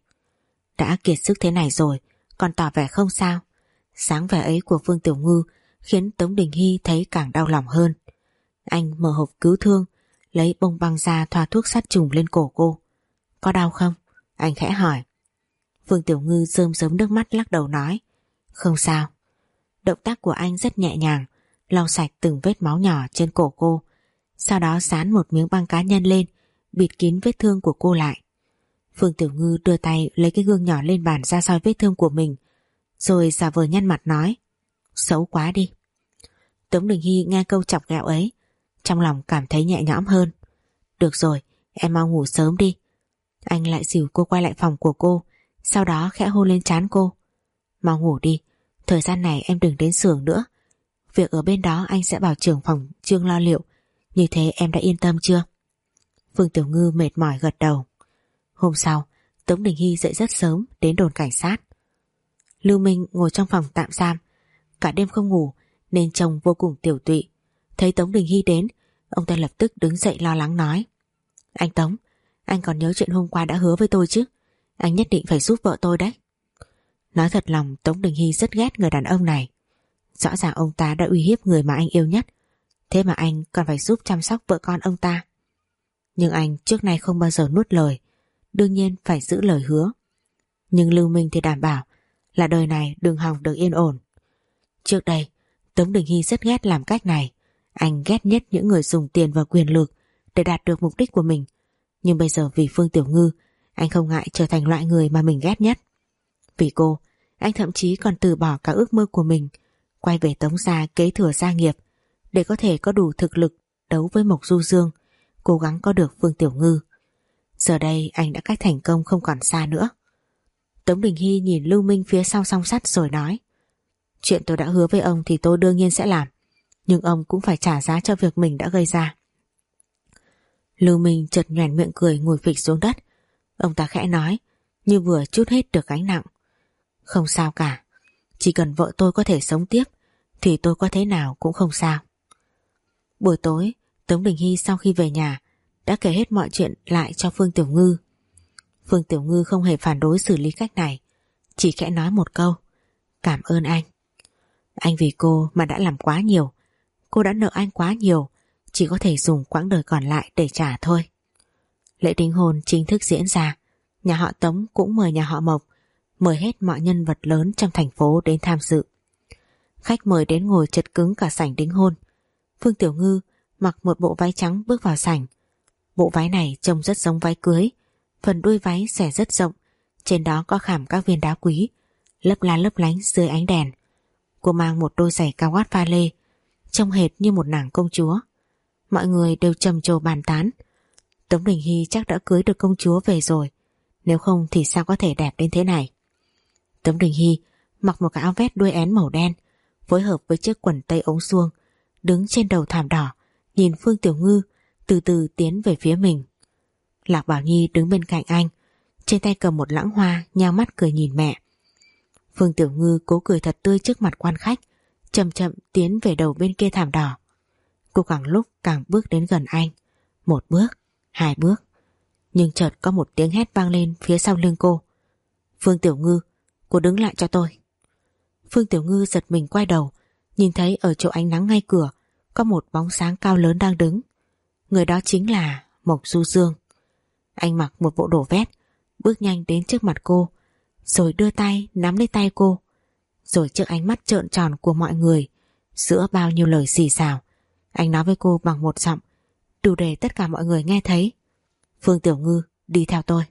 Đã kiệt sức thế này rồi, còn tỏ vẻ không sao. Sáng vẻ ấy của Phương Tiểu Ngư khiến Tống Đình Hy thấy càng đau lòng hơn. Anh mở hộp cứu thương, lấy bông băng ra thoa thuốc sát trùng lên cổ cô. Có đau không? Anh khẽ hỏi. Phương Tiểu Ngư rơm rớm nước mắt lắc đầu nói. Không sao. Động tác của anh rất nhẹ nhàng, lau sạch từng vết máu nhỏ trên cổ cô, sau đó dán một miếng băng cá nhân lên, bịt kín vết thương của cô lại. Phương Tiểu Ngư đưa tay lấy cái gương nhỏ lên bàn ra soi vết thương của mình, rồi giả vờ nhăn mặt nói. Xấu quá đi. Tống Đình Hy nghe câu chọc ghẹo ấy, trong lòng cảm thấy nhẹ nhõm hơn. Được rồi, em mau ngủ sớm đi. Anh lại dìu cô quay lại phòng của cô, sau đó khẽ hôn lên trán cô. Mau ngủ đi, thời gian này em đừng đến xưởng nữa. Việc ở bên đó anh sẽ bảo trưởng phòng Trương lo liệu. Như thế em đã yên tâm chưa? Phương Tiểu Ngư mệt mỏi gật đầu. Hôm sau, Tống Đình Hy dậy rất sớm đến đồn cảnh sát. Lưu Minh ngồi trong phòng tạm giam, cả đêm không ngủ nên trông vô cùng tiểu tụy. Thấy Tống Đình Hy đến, ông ta lập tức đứng dậy lo lắng nói. Anh Tống, anh còn nhớ chuyện hôm qua đã hứa với tôi chứ? Anh nhất định phải giúp vợ tôi đấy. Nói thật lòng, Tống Đình Hy rất ghét người đàn ông này. Rõ ràng ông ta đã uy hiếp người mà anh yêu nhất, thế mà anh còn phải giúp chăm sóc vợ con ông ta. Nhưng anh trước nay không bao giờ nuốt lời, đương nhiên phải giữ lời hứa. Nhưng Lưu Minh thì đảm bảo là đời này đừng hòng được yên ổn. Trước đây, Tống Đình Hy rất ghét làm cách này. Anh ghét nhất những người dùng tiền và quyền lực để đạt được mục đích của mình. Nhưng bây giờ vì Phương Tiểu Ngư, anh không ngại trở thành loại người mà mình ghét nhất. Vì cô, anh thậm chí còn từ bỏ cả ước mơ của mình, quay về Tống gia kế thừa gia nghiệp, để có thể có đủ thực lực đấu với Mộc Du Dương, cố gắng có được Phương Tiểu Ngư. Giờ đây anh đã cách thành công không còn xa nữa. Tống Đình Hy nhìn Lưu Minh phía sau song sắt rồi nói. Chuyện tôi đã hứa với ông thì tôi đương nhiên sẽ làm, nhưng ông cũng phải trả giá cho việc mình đã gây ra. Lưu Minh chợt nhoẻn miệng cười ngồi phịch xuống đất. Ông ta khẽ nói, như vừa trút hết được gánh nặng. Không sao cả, chỉ cần vợ tôi có thể sống tiếp thì tôi có thế nào cũng không sao. Buổi tối, Tống Đình Hy sau khi về nhà đã kể hết mọi chuyện lại cho Phương Tiểu Ngư. Phương Tiểu Ngư không hề phản đối xử lý cách này, chỉ khẽ nói một câu. Cảm ơn anh. Anh vì cô mà đã làm quá nhiều, cô đã nợ anh quá nhiều, chỉ có thể dùng quãng đời còn lại để trả thôi. Lễ đính hôn chính thức diễn ra, nhà họ Tống cũng mời nhà họ Mộc, mời hết mọi nhân vật lớn trong thành phố đến tham dự. Khách mời đến ngồi chật cứng cả sảnh đính hôn. Phương Tiểu Ngư mặc một bộ váy trắng bước vào sảnh. Bộ váy này trông rất giống váy cưới, phần đuôi váy xẻ rất rộng, trên đó có khảm các viên đá quý, lấp la lấp lánh dưới ánh đèn. Cô mang một đôi giày cao gót pha lê, trông hệt như một nàng công chúa. Mọi người đều trầm trồ bàn tán. Tống Đình Hy chắc đã cưới được công chúa về rồi, nếu không thì sao có thể đẹp đến thế này. Tống Đình Hy mặc một cái áo vest đuôi én màu đen, phối hợp với chiếc quần tây ống suông, đứng trên đầu thảm đỏ, nhìn Phương Tiểu Ngư từ từ tiến về phía mình. Lạc Bảo Nhi đứng bên cạnh anh, trên tay cầm một lẵng hoa, nhao mắt cười nhìn mẹ. Phương Tiểu Ngư cố cười thật tươi trước mặt quan khách, chậm chậm tiến về đầu bên kia thảm đỏ. Cô càng lúc càng bước đến gần anh, một bước, hai bước, nhưng chợt có một tiếng hét vang lên phía sau lưng cô. Phương Tiểu Ngư, cô đứng lại cho tôi. Phương Tiểu Ngư giật mình quay đầu, nhìn thấy ở chỗ ánh nắng ngay cửa có một bóng sáng cao lớn đang đứng. Người đó chính là Mộc Du Dương. Anh mặc một bộ đồ vest, bước nhanh đến trước mặt cô, rồi đưa tay nắm lấy tay cô. Rồi trước ánh mắt trợn tròn của mọi người, giữa bao nhiêu lời xì xào, anh nói với cô bằng một giọng đủ để tất cả mọi người nghe thấy: Phương Tiểu Ngư, đi theo tôi.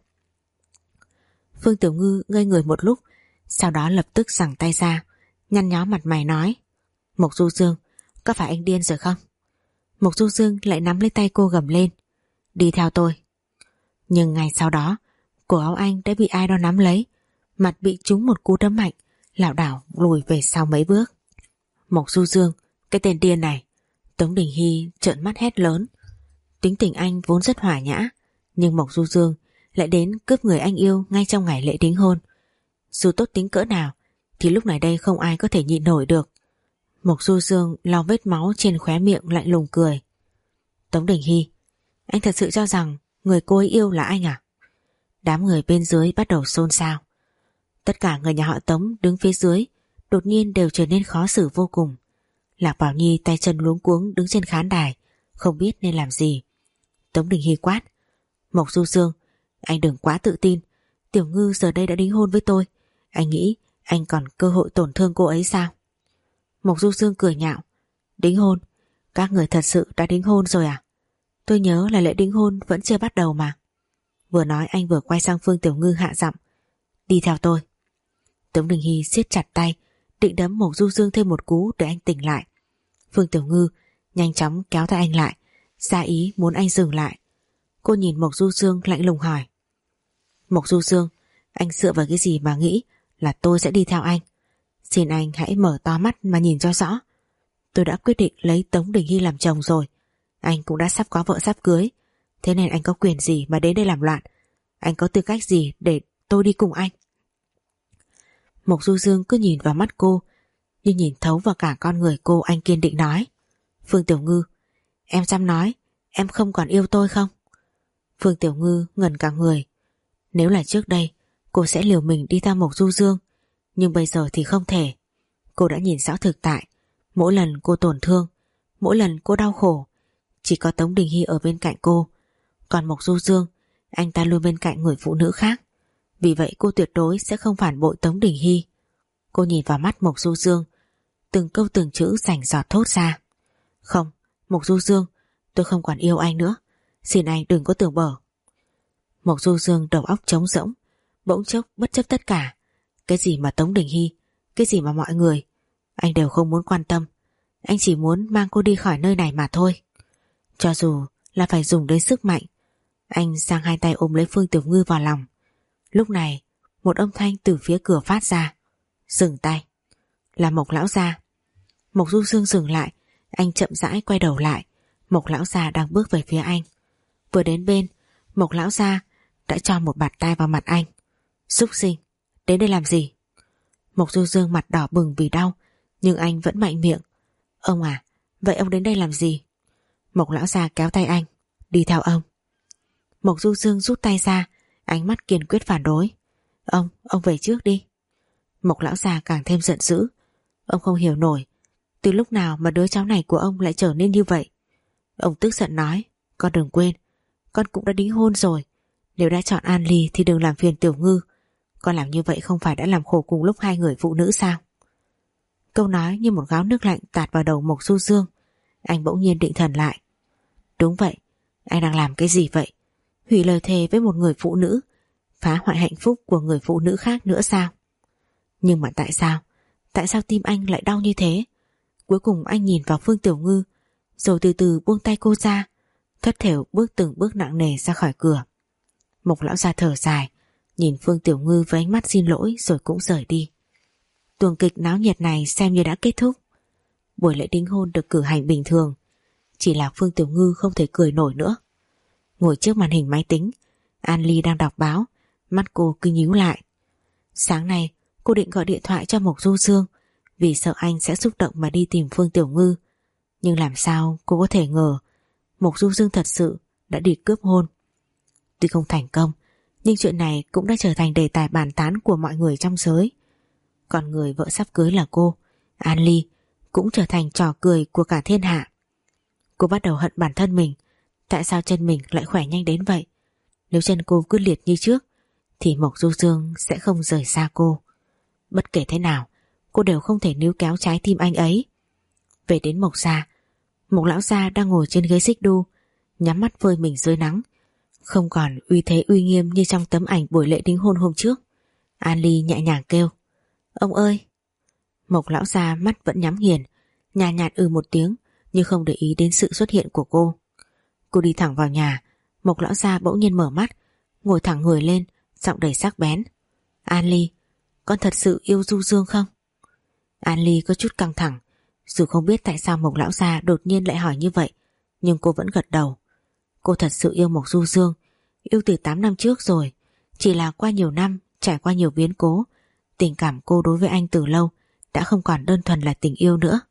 Phương Tiểu Ngư ngây người một lúc, sau đó lập tức giằng tay ra, nhăn nhó mặt mày nói: Mộc Du Dương, có phải anh điên rồi không? Mộc Du Dương lại nắm lấy tay cô gầm lên: Đi theo tôi. Nhưng ngay sau đó, cổ áo anh đã bị ai đó nắm lấy, mặt bị trúng một cú đấm mạnh, lảo đảo lùi về sau mấy bước. Mộc Du Dương, cái tên điên này! Tống Đình Hy trợn mắt hét lớn. Tính tình anh vốn rất hòa nhã, nhưng Mộc Du Dương lại đến cướp người anh yêu ngay trong ngày lễ đính hôn. Dù tốt tính cỡ nào thì lúc này đây không ai có thể nhịn nổi được. Mộc Du Dương lau vết máu trên khóe miệng lạnh lùng cười. Tống Đình Hy, anh thật sự cho rằng người cô ấy yêu là anh à? Đám người bên dưới bắt đầu xôn xao. Tất cả người nhà họ Tống đứng phía dưới đột nhiên đều trở nên khó xử vô cùng. Lạc Bảo Nhi tay chân luống cuống đứng trên khán đài, không biết nên làm gì. Tống Đình Hy quát: Mộc Du Dương, anh đừng quá tự tin. Tiểu Ngư giờ đây đã đính hôn với tôi, anh nghĩ anh còn cơ hội tổn thương cô ấy sao? Mộc Du Dương cười nhạo: Đính hôn? Các người thật sự đã đính hôn rồi à? Tôi nhớ là lễ đính hôn vẫn chưa bắt đầu mà. Vừa nói anh vừa quay sang Phương Tiểu Ngư hạ giọng: Đi theo tôi. Tống Đình Hy siết chặt tay, định đấm Mộc Du Dương thêm một cú để anh tỉnh lại. Phương Tiểu Ngư nhanh chóng kéo tay anh lại, ra ý muốn anh dừng lại. Cô nhìn Mộc Du Dương lạnh lùng hỏi: Mộc Du Dương, anh dựa vào cái gì mà nghĩ là tôi sẽ đi theo anh? Xin anh hãy mở to mắt mà nhìn cho rõ. Tôi đã quyết định lấy Tống Đình Hy làm chồng rồi. Anh cũng đã sắp có vợ sắp cưới. Thế nên anh có quyền gì mà đến đây làm loạn? Anh có tư cách gì để tôi đi cùng anh? Mộc Du Dương cứ nhìn vào mắt cô như nhìn thấu vào cả con người cô. Anh kiên định nói: Phương Tiểu Ngư, em dám nói em không còn yêu tôi không? Phương Tiểu Ngư ngẩn cả người. Nếu là trước đây cô sẽ liều mình đi theo Mộc Du Dương, nhưng bây giờ thì không thể. Cô đã nhìn rõ thực tại. Mỗi lần cô tổn thương, mỗi lần cô đau khổ, chỉ có Tống Đình Hy ở bên cạnh cô. Còn Mộc Du Dương, anh ta luôn bên cạnh người phụ nữ khác. Vì vậy cô tuyệt đối sẽ không phản bội Tống Đình Hy. Cô nhìn vào mắt Mộc Du Dương, từng câu từng chữ rành rọt thốt ra: Không, Mộc Du Dương, tôi không còn yêu anh nữa. Xin anh đừng có tưởng bở. Mộc Du Dương đầu óc trống rỗng, bỗng chốc bất chấp tất cả. Cái gì mà Tống Đình Hy, cái gì mà mọi người, anh đều không muốn quan tâm. Anh chỉ muốn mang cô đi khỏi nơi này mà thôi. Cho dù là phải dùng đến sức mạnh. Anh giang hai tay ôm lấy Phương Tiểu Ngư vào lòng. Lúc này một âm thanh từ phía cửa phát ra: Dừng tay. Là Mộc lão gia. Mộc Du Dương dừng lại. Anh chậm rãi quay đầu lại. Mộc lão gia đang bước về phía anh. Vừa đến bên, Mộc lão gia đã cho một bạt tai vào mặt anh. Súc sinh, đến đây làm gì? Mộc Du Dương mặt đỏ bừng vì đau, nhưng anh vẫn mạnh miệng: Ông à, vậy ông đến đây làm gì? Mộc lão gia kéo tay anh: Đi theo ông. Mộc Du Dương rút tay ra, ánh mắt kiên quyết phản đối: Ông, ông về trước đi. Mộc lão già càng thêm giận dữ. Ông không hiểu nổi, từ lúc nào mà đứa cháu này của ông lại trở nên như vậy. Ông tức giận nói: Con đừng quên, con cũng đã đính hôn rồi. Nếu đã chọn An Ly thì đừng làm phiền Tiểu Ngư. Con làm như vậy không phải đã làm khổ cùng lúc hai người phụ nữ sao? Câu nói như một gáo nước lạnh tạt vào đầu Mộc Du Dương. Anh bỗng nhiên định thần lại. Đúng vậy, anh đang làm cái gì vậy? Hủy lời thề với một người phụ nữ, phá hoại hạnh phúc của người phụ nữ khác nữa sao? Nhưng mà tại sao? Tại sao tim anh lại đau như thế? Cuối cùng anh nhìn vào Phương Tiểu Ngư, rồi từ từ buông tay cô ra, thất thểu bước từng bước nặng nề ra khỏi cửa. Mộc lão gia thở dài, nhìn Phương Tiểu Ngư với ánh mắt xin lỗi rồi cũng rời đi. Tuồng kịch náo nhiệt này xem như đã kết thúc. Buổi lễ đính hôn được cử hành bình thường, chỉ là Phương Tiểu Ngư không thể cười nổi nữa. Ngồi trước màn hình máy tính, An Ly đang đọc báo, mắt cô cứ nhíu lại. Sáng nay cô định gọi điện thoại cho Mộc Du Dương vì sợ anh sẽ xúc động mà đi tìm Phương Tiểu Ngư. Nhưng làm sao cô có thể ngờ Mộc Du Dương thật sự đã đi cướp hôn. Tuy không thành công, nhưng chuyện này cũng đã trở thành đề tài bàn tán của mọi người trong giới. Còn người vợ sắp cưới là cô, An Ly, cũng trở thành trò cười của cả thiên hạ. Cô bắt đầu hận bản thân mình. Tại sao chân mình lại khỏe nhanh đến vậy? Nếu chân cô cứ liệt như trước thì Mộc Du Dương sẽ không rời xa cô. Bất kể thế nào, cô đều không thể níu kéo trái tim anh ấy. Về đến Mộc gia, Mộc lão gia đang ngồi trên ghế xích đu, nhắm mắt phơi mình dưới nắng, không còn uy thế uy nghiêm như trong tấm ảnh buổi lễ đính hôn hôm trước. An Ly nhẹ nhàng kêu: "Ông ơi!" Mộc lão gia mắt vẫn nhắm nghiền, nhàn nhạt ừ một tiếng nhưng không để ý đến sự xuất hiện của cô. Cô đi thẳng vào nhà. Mộc lão gia bỗng nhiên mở mắt, ngồi thẳng người lên, giọng đầy sắc bén: "An Ly, con thật sự yêu Du Dương không?" An Ly có chút căng thẳng, dù không biết tại sao Mộc lão gia đột nhiên lại hỏi như vậy, nhưng cô vẫn gật đầu. Cô thật sự yêu Mộc Du Dương, yêu từ tám năm trước rồi. Chỉ là qua nhiều năm, trải qua nhiều biến cố, tình cảm cô đối với anh từ lâu đã không còn đơn thuần là tình yêu nữa.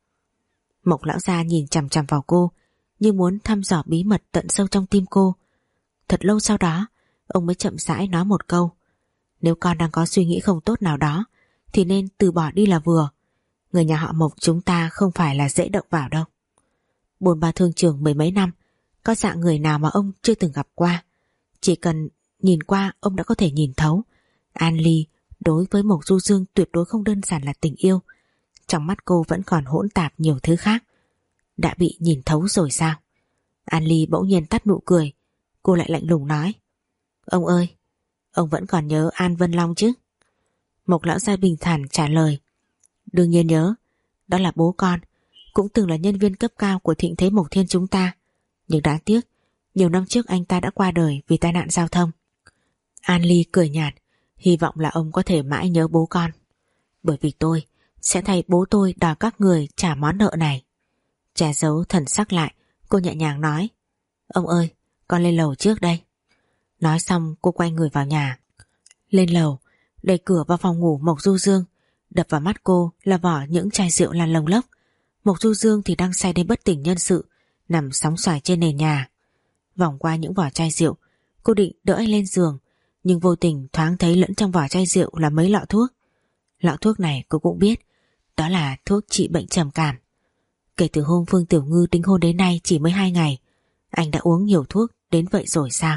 Mộc lão gia nhìn chằm chằm vào cô, như muốn thăm dò bí mật tận sâu trong tim cô. Thật lâu sau đó, ông mới chậm rãi nói một câu: "Nếu con đang có suy nghĩ không tốt nào đó, thì nên từ bỏ đi là vừa. Người nhà họ Mộc chúng ta không phải là dễ động vào đâu." Bồn ba thương trường mười mấy năm, có dạng người nào mà ông chưa từng gặp qua. Chỉ cần nhìn qua ông đã có thể nhìn thấu. An Ly đối với Mộc Du Dương tuyệt đối không đơn giản là tình yêu. Trong mắt cô vẫn còn hỗn tạp nhiều thứ khác. Đã bị nhìn thấu rồi sao? An Ly bỗng nhiên tắt nụ cười. Cô lại lạnh lùng nói: "Ông ơi, ông vẫn còn nhớ An Vân Long chứ?" Mộc lão gia bình thản trả lời: "Đương nhiên nhớ, đó là bố con, cũng từng là nhân viên cấp cao của Thịnh Thế Mộc Thiên chúng ta. Nhưng đáng tiếc, nhiều năm trước anh ta đã qua đời vì tai nạn giao thông." An Ly cười nhạt: "Hy vọng là ông có thể mãi nhớ bố con. Bởi vì tôi sẽ thay bố tôi đòi các người trả món nợ này." Che giấu thần sắc lại, cô nhẹ nhàng nói: "Ông ơi, con lên lầu trước đây." Nói xong cô quay người vào nhà. Lên lầu, đẩy cửa vào phòng ngủ Mộc Du Dương. Đập vào mắt cô là vỏ những chai rượu lăn lông lốc. Mộc Du Dương thì đang say đến bất tỉnh nhân sự, nằm sóng xoài trên nền nhà. Vòng qua những vỏ chai rượu, cô định đỡ anh lên giường, nhưng vô tình thoáng thấy lẫn trong vỏ chai rượu là mấy lọ thuốc. Lọ thuốc này cô cũng biết, đó là thuốc trị bệnh trầm cảm. Kể từ hôm Phương Tiểu Ngư đính hôn đến nay chỉ mới hai ngày, anh đã uống nhiều thuốc đến vậy rồi sao?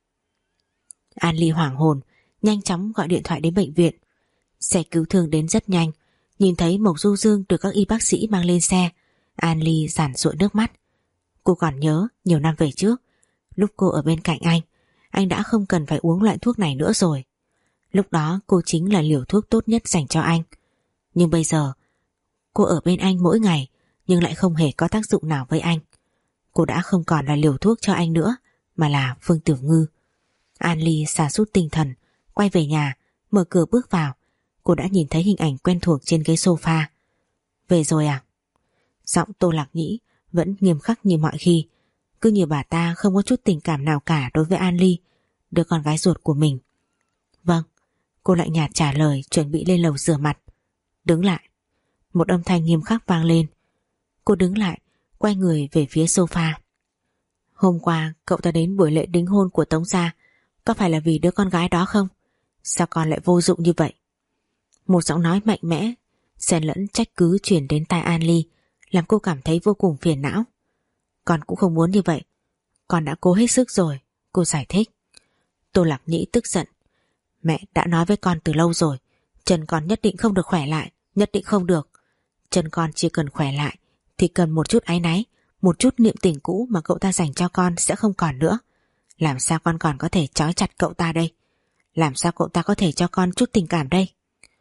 An Ly hoảng hồn, nhanh chóng gọi điện thoại đến bệnh viện. Xe cứu thương đến rất nhanh. Nhìn thấy Mộc Du Dương được các y bác sĩ mang lên xe, An Ly giản giụa nước mắt. Cô còn nhớ nhiều năm về trước, lúc cô ở bên cạnh anh, anh đã không cần phải uống loại thuốc này nữa rồi. Lúc đó cô chính là liều thuốc tốt nhất dành cho anh. Nhưng bây giờ, cô ở bên anh mỗi ngày, nhưng lại không hề có tác dụng nào với anh. Cô đã không còn là liều thuốc cho anh nữa, mà là Phương Tiểu Ngư. An Ly sa sút tinh thần, quay về nhà, mở cửa bước vào. Cô đã nhìn thấy hình ảnh quen thuộc trên ghế sofa. "Về rồi à?" Giọng Tô Lạc Nhĩ vẫn nghiêm khắc như mọi khi, cứ như bà ta không có chút tình cảm nào cả đối với An Ly, đứa con gái ruột của mình. "Vâng." Cô lạnh nhạt trả lời, chuẩn bị lên lầu rửa mặt. "Đứng lại." Một âm thanh nghiêm khắc vang lên. Cô đứng lại, quay người về phía sofa. "Hôm qua cậu ta đến buổi lễ đính hôn của Tống gia, có phải là vì đứa con gái đó không? Sao con lại vô dụng như vậy?" Một giọng nói mạnh mẽ xen lẫn trách cứ truyền đến tai An Ly, làm cô cảm thấy vô cùng phiền não. "Con cũng không muốn như vậy, con đã cố hết sức rồi." Cô giải thích. Tô Lạc Nhĩ tức giận: "Mẹ đã nói với con từ lâu rồi, chân con nhất định không được khỏe lại, nhất định không được. Chân con chỉ cần khỏe lại thì cần một chút áy náy, một chút niệm tình cũ mà cậu ta dành cho con sẽ không còn nữa. Làm sao con còn có thể trói chặt cậu ta đây? Làm sao cậu ta có thể cho con chút tình cảm đây?"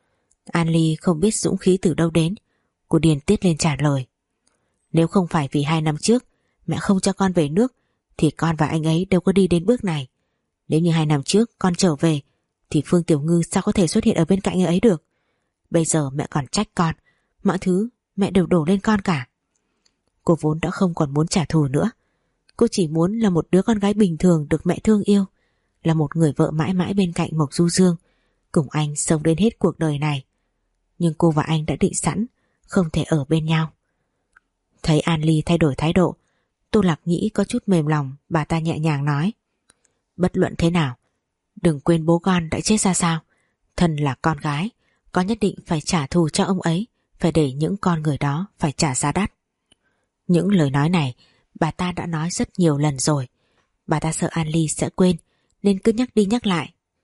An Ly không biết dũng khí từ đâu đến, cô điên tiết lên trả lời: "Nếu không phải vì hai năm trước mẹ không cho con về nước, thì con và anh ấy đâu có đi đến bước này. Nếu như hai năm trước con trở về, thì Phương Tiểu Ngư sao có thể xuất hiện ở bên cạnh ấy được? Bây giờ mẹ còn trách con, mọi thứ mẹ đều đổ lên con cả." Cô vốn đã không còn muốn trả thù nữa. Cô chỉ muốn là một đứa con gái bình thường được mẹ thương yêu, là một người vợ mãi mãi bên cạnh Mộc Du Dương, cùng anh sống đến hết cuộc đời này. Nhưng cô và anh đã định sẵn không thể ở bên nhau. Thấy An Ly thay đổi thái độ, Tô Lạc Nhĩ có chút mềm lòng, bà ta nhẹ nhàng nói: "Bất luận thế nào, đừng quên bố con đã chết ra sao. Thân là con gái, con nhất định phải trả thù cho ông ấy, phải để những con người đó phải trả giá đắt." Những lời nói này bà ta đã nói rất nhiều lần rồi. Bà ta sợ An Ly sẽ quên nên cứ nhắc đi nhắc lại.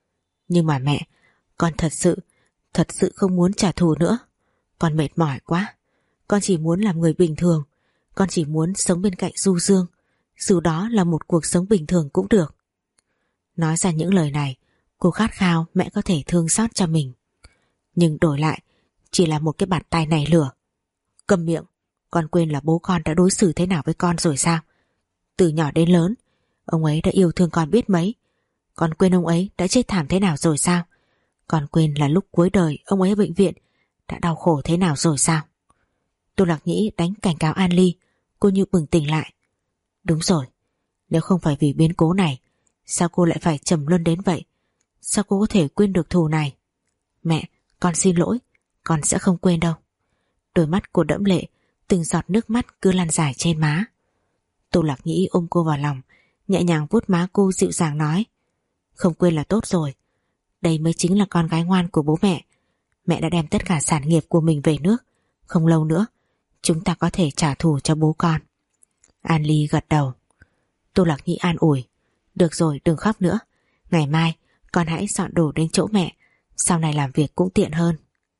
Nhưng mà mẹ, con thật sự, thật sự không muốn trả thù nữa. Con mệt mỏi quá. Con chỉ muốn làm người bình thường. Con chỉ muốn sống bên cạnh Du Dương. Dù đó là một cuộc sống bình thường cũng được. Nói ra những lời này, cô khát khao mẹ có thể thương xót cho mình. Nhưng đổi lại chỉ là một cái bàn tay nảy lửa. Câm miệng. Con quên là bố con đã đối xử thế nào với con rồi sao? Từ nhỏ đến lớn, ông ấy đã yêu thương con biết mấy. Con quên ông ấy đã chết thảm thế nào rồi sao? Con quên là lúc cuối đời ông ấy ở bệnh viện đã đau khổ thế nào rồi sao? Tô Lạc Nhĩ đánh cảnh cáo An Ly. Cô như bừng tỉnh lại. Đúng rồi, nếu không phải vì biến cố này, sao cô lại phải trầm luân đến vậy? Sao cô có thể quên được thù này? Mẹ, con xin lỗi, con sẽ không quên đâu. Đôi mắt cô đẫm lệ, từng giọt nước mắt cứ lăn dài trên má. Tô Lạc Nhĩ ôm cô vào lòng, nhẹ nhàng vuốt má cô dịu dàng nói. Không quên là tốt rồi. Đây mới chính là con gái ngoan của bố mẹ. Mẹ đã đem tất cả sản nghiệp của mình về nước. Không lâu nữa chúng ta có thể trả thù cho bố con. An Ly gật đầu. Tô Lạc Nhĩ an ủi. Được rồi, đừng khóc nữa. Ngày mai con hãy dọn đồ đến chỗ mẹ, sau này làm việc cũng tiện hơn.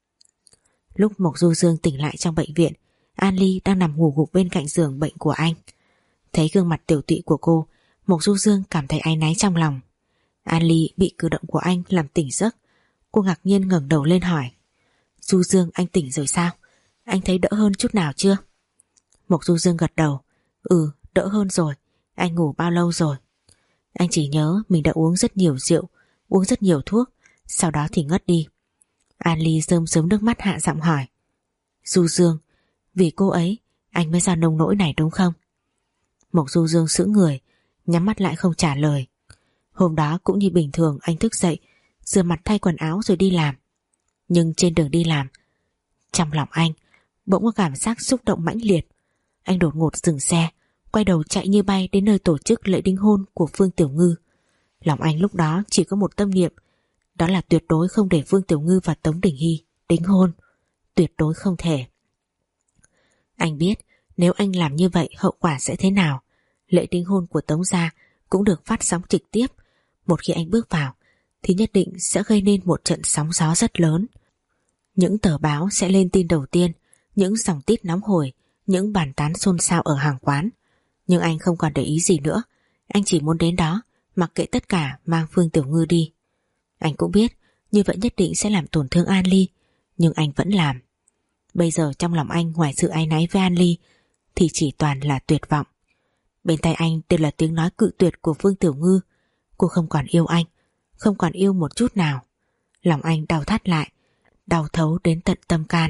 Lúc Mộc Du Dương tỉnh lại trong bệnh viện, An Ly đang nằm ngủ gục bên cạnh giường bệnh của anh. Thấy gương mặt tiểu tụy của cô, Mộc Du Dương cảm thấy áy náy trong lòng. An Ly bị cử động của anh làm tỉnh giấc. Cô ngạc nhiên ngẩng đầu lên hỏi. Du Dương, anh tỉnh rồi sao? Anh thấy đỡ hơn chút nào chưa? Mộc Du Dương gật đầu. Ừ, đỡ hơn rồi. Anh ngủ bao lâu rồi? Anh chỉ nhớ mình đã uống rất nhiều rượu, uống rất nhiều thuốc, sau đó thì ngất đi. An Ly rơm rớm nước mắt hạ giọng hỏi. Du Dương, vì cô ấy anh mới ra nông nỗi này đúng không? Mộc Du Dương sững người, nhắm mắt lại không trả lời. Hôm đó cũng như bình thường, anh thức dậy, rửa mặt thay quần áo rồi đi làm. Nhưng trên đường đi làm, trong lòng anh bỗng có cảm giác xúc động mãnh liệt. Anh đột ngột dừng xe, quay đầu chạy như bay đến nơi tổ chức lễ đính hôn của Phương Tiểu Ngư. Lòng anh lúc đó chỉ có một tâm niệm, đó là tuyệt đối không để Phương Tiểu Ngư và Tống Đình Hy đính hôn. Tuyệt đối không thể. Anh biết nếu anh làm như vậy hậu quả sẽ thế nào. Lễ đính hôn của Tống gia cũng được phát sóng trực tiếp. Một khi anh bước vào thì nhất định sẽ gây nên một trận sóng gió rất lớn. Những tờ báo sẽ lên tin đầu tiên, những dòng tít nóng hổi, những bàn tán xôn xao ở hàng quán. Nhưng anh không còn để ý gì nữa. Anh chỉ muốn đến đó, mặc kệ tất cả, mang Phương Tiểu Ngư đi. Anh cũng biết như vậy nhất định sẽ làm tổn thương An Ly, nhưng anh vẫn làm. Bây giờ trong lòng anh ngoài sự áy náy với An Ly thì chỉ toàn là tuyệt vọng. Bên tai anh đều là tiếng nói cự tuyệt của Phương Tiểu Ngư. Cô không còn yêu anh, không còn yêu một chút nào. Lòng anh đau thắt lại, đau thấu đến tận tâm can.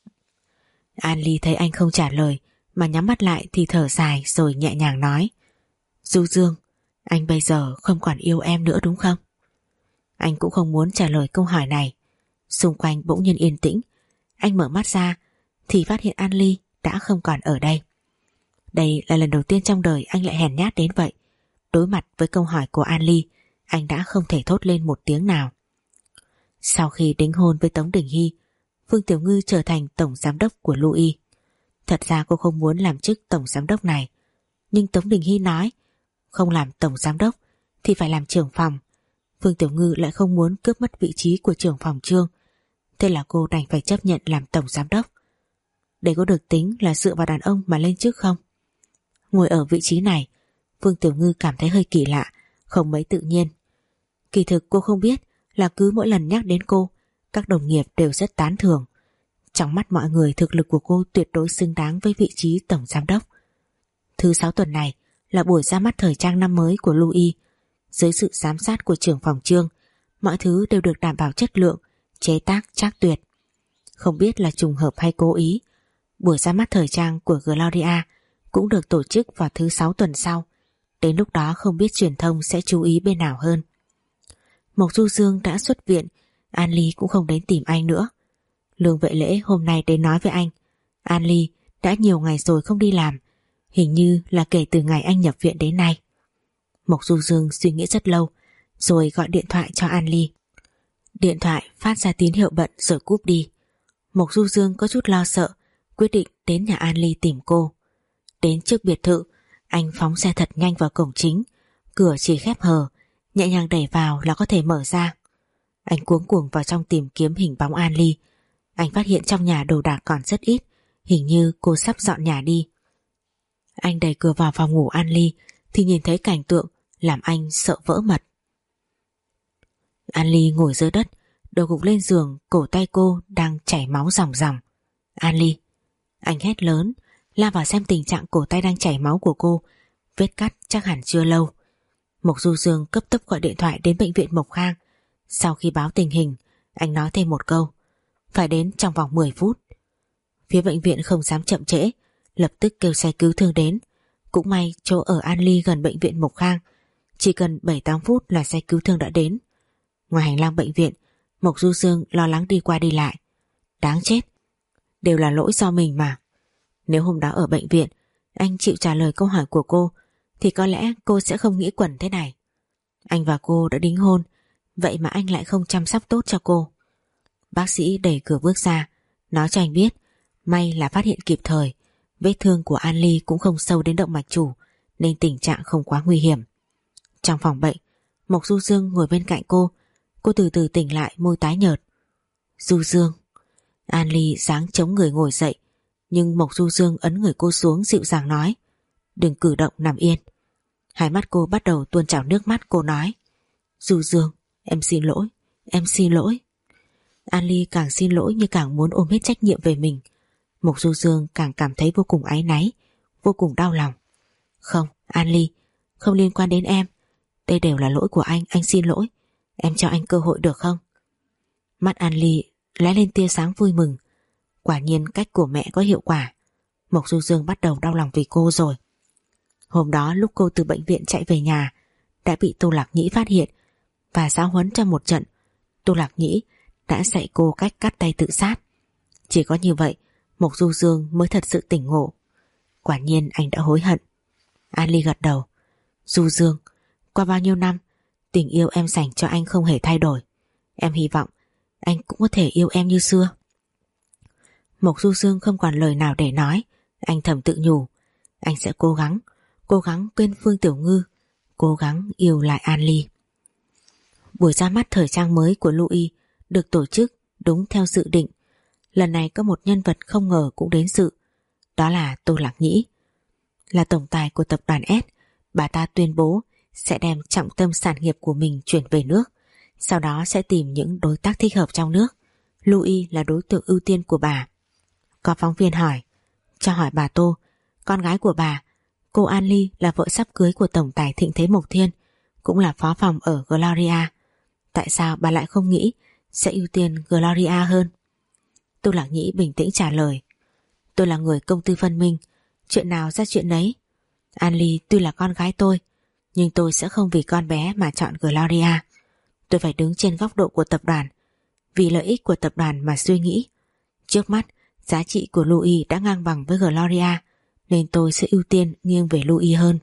An Ly thấy anh không trả lời mà nhắm mắt lại thì thở dài rồi nhẹ nhàng nói. Du Dương, anh bây giờ không còn yêu em nữa đúng không? Anh cũng không muốn trả lời câu hỏi này. Xung quanh bỗng nhiên yên tĩnh. Anh mở mắt ra thì phát hiện An Ly đã không còn ở đây. Đây là lần đầu tiên trong đời anh lại hèn nhát đến vậy. Đối mặt với câu hỏi của An Ly, anh đã không thể thốt lên một tiếng nào. Sau khi đính hôn với Tống Đình Hy, Phương Tiểu Ngư trở thành tổng giám đốc của Louis. Thật ra cô không muốn làm chức tổng giám đốc này, nhưng Tống Đình Hy nói không làm tổng giám đốc thì phải làm trưởng phòng. Phương Tiểu Ngư lại không muốn cướp mất vị trí của trưởng phòng Trương, thế là cô đành phải chấp nhận làm tổng giám đốc. Đây có được tính là dựa vào đàn ông mà lên chức không? Ngồi ở vị trí này, Phương Tiểu Ngư cảm thấy hơi kỳ lạ, không mấy tự nhiên. Kỳ thực cô không biết là cứ mỗi lần nhắc đến cô, các đồng nghiệp đều rất tán thưởng. Trong mắt mọi người, thực lực của cô tuyệt đối xứng đáng với vị trí tổng giám đốc. Thứ sáu tuần này là buổi ra mắt thời trang năm mới của Louis. Dưới sự giám sát của trưởng phòng Trương, mọi thứ đều được đảm bảo chất lượng, chế tác trác tuyệt. Không biết là trùng hợp hay cố ý, buổi ra mắt thời trang của Gloria cũng được tổ chức vào thứ sáu tuần sau. Đến lúc đó không biết truyền thông sẽ chú ý bên nào hơn. Mộc Du Dương đã xuất viện, An Ly cũng không đến tìm anh nữa. Lương Vệ Lễ hôm nay đến nói với anh, An Ly đã nhiều ngày rồi không đi làm, hình như là kể từ ngày anh nhập viện đến nay. Mộc Du Dương suy nghĩ rất lâu, rồi gọi điện thoại cho An Ly. Điện thoại phát ra tín hiệu bận rồi cúp đi. Mộc Du Dương có chút lo sợ, quyết định đến nhà An Ly tìm cô. Đến trước biệt thự, anh phóng xe thật nhanh vào cổng chính, cửa chỉ khép hờ, nhẹ nhàng đẩy vào là có thể mở ra. Anh cuống cuồng vào trong tìm kiếm hình bóng An Ly. Anh phát hiện trong nhà đồ đạc còn rất ít, hình như cô sắp dọn nhà đi. Anh đẩy cửa vào phòng ngủ An Ly thì nhìn thấy cảnh tượng làm anh sợ vỡ mật. An Ly ngồi dưới đất, đầu gục lên giường, cổ tay cô đang chảy máu ròng ròng. An Ly! Anh hét lớn, lao vào xem tình trạng cổ tay đang chảy máu của cô. Vết cắt chắc hẳn chưa lâu. Mộc Du Dương cấp tốc gọi điện thoại đến bệnh viện Mộc Khang. Sau khi báo tình hình, anh nói thêm một câu: phải đến trong vòng mười phút. Phía bệnh viện không dám chậm trễ, lập tức kêu xe cứu thương đến. Cũng may chỗ ở An Ly gần bệnh viện Mộc Khang, chỉ cần bảy tám phút là xe cứu thương đã đến. Ngoài hành lang bệnh viện, Mộc Du Dương lo lắng đi qua đi lại. Đáng chết, đều là lỗi do mình mà. Nếu hôm đó ở bệnh viện anh chịu trả lời câu hỏi của cô thì có lẽ cô sẽ không nghĩ quẩn thế này. Anh và cô đã đính hôn, vậy mà anh lại không chăm sóc tốt cho cô. Bác sĩ đẩy cửa bước ra, nói cho anh biết may là phát hiện kịp thời. Vết thương của An Ly cũng không sâu đến động mạch chủ, nên tình trạng không quá nguy hiểm. Trong phòng bệnh, Mộc Du Dương ngồi bên cạnh cô. Cô từ từ tỉnh lại, môi tái nhợt. Du Dương! An Ly giáng chống người ngồi dậy, nhưng Mộc Du Dương ấn người cô xuống, dịu dàng nói: đừng cử động, nằm yên. Hai mắt cô bắt đầu tuôn trào nước mắt. Cô nói: Du Dương, em xin lỗi, em xin lỗi. An Ly càng xin lỗi như càng muốn ôm hết trách nhiệm về mình. Mộc Du Dương càng cảm thấy vô cùng áy náy, vô cùng đau lòng. Không, An Ly, không liên quan đến em. Đây đều là lỗi của anh, anh xin lỗi. Em cho anh cơ hội được không? Mắt An Ly lóe lên tia sáng vui mừng. Quả nhiên cách của mẹ có hiệu quả. Mộc Du Dương bắt đầu đau lòng vì cô rồi. Hôm đó lúc cô từ bệnh viện chạy về nhà đã bị Tô Lạc Nhĩ phát hiện và giáo huấn cho một trận. Tô Lạc Nhĩ đã dạy cô cách cắt tay tự sát. Chỉ có như vậy Mộc Du Dương mới thật sự tỉnh ngộ. Quả nhiên anh đã hối hận. An Ly gật đầu. Du Dương, qua bao nhiêu năm, tình yêu em dành cho anh không hề thay đổi. Em hy vọng anh cũng có thể yêu em như xưa. Mộc Du Dương không còn lời nào để nói. Anh thầm tự nhủ, anh sẽ cố gắng, cố gắng quên Phương Tiểu Ngư, cố gắng yêu lại An Ly. Buổi ra mắt thời trang mới của Louis được tổ chức đúng theo dự định. Lần này có một nhân vật không ngờ cũng đến dự. Đó là Tô Lạc Nhĩ. Là tổng tài của tập đoàn S, bà ta tuyên bố sẽ đem trọng tâm sản nghiệp của mình chuyển về nước, sau đó sẽ tìm những đối tác thích hợp trong nước. Louis là đối tượng ưu tiên của bà. Có phóng viên hỏi, cho hỏi bà Tô, con gái của bà, cô An Ly là vợ sắp cưới của tổng tài Thịnh Thế Mộc Thiên, cũng là phó phòng ở Gloria. Tại sao bà lại không nghĩ sẽ ưu tiên Gloria hơn? Tô Lạc Nhĩ bình tĩnh trả lời, tôi là người công tư phân minh, chuyện nào ra chuyện nấy. An Ly tuy là con gái tôi, nhưng tôi sẽ không vì con bé mà chọn Gloria. Tôi phải đứng trên góc độ của tập đoàn, vì lợi ích của tập đoàn mà suy nghĩ. Trước mắt, giá trị của Louis đã ngang bằng với Gloria, nên tôi sẽ ưu tiên nghiêng về Louis hơn.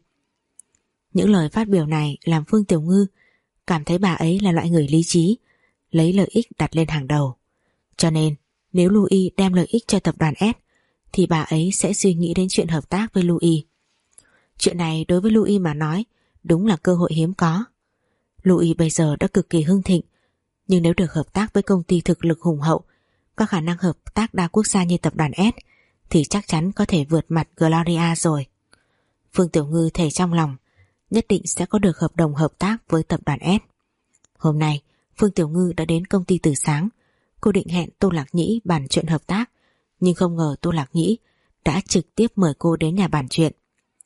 Những lời phát biểu này làm Phương Tiểu Ngư cảm thấy bà ấy là loại người lý trí, lấy lợi ích đặt lên hàng đầu. Cho nên, nếu Louis đem lợi ích cho tập đoàn S, thì bà ấy sẽ suy nghĩ đến chuyện hợp tác với Louis. Chuyện này đối với Louis mà nói, đúng là cơ hội hiếm có. Louis bây giờ đã cực kỳ hưng thịnh, nhưng nếu được hợp tác với công ty thực lực hùng hậu, có khả năng hợp tác đa quốc gia như tập đoàn S, thì chắc chắn có thể vượt mặt Gloria rồi. Phương Tiểu Ngư thề trong lòng, nhất định sẽ có được hợp đồng hợp tác với tập đoàn S. Hôm nay, Phương Tiểu Ngư đã đến công ty từ sáng. Cô định hẹn Tô Lạc Nhĩ bàn chuyện hợp tác, nhưng không ngờ Tô Lạc Nhĩ đã trực tiếp mời cô đến nhà bàn chuyện.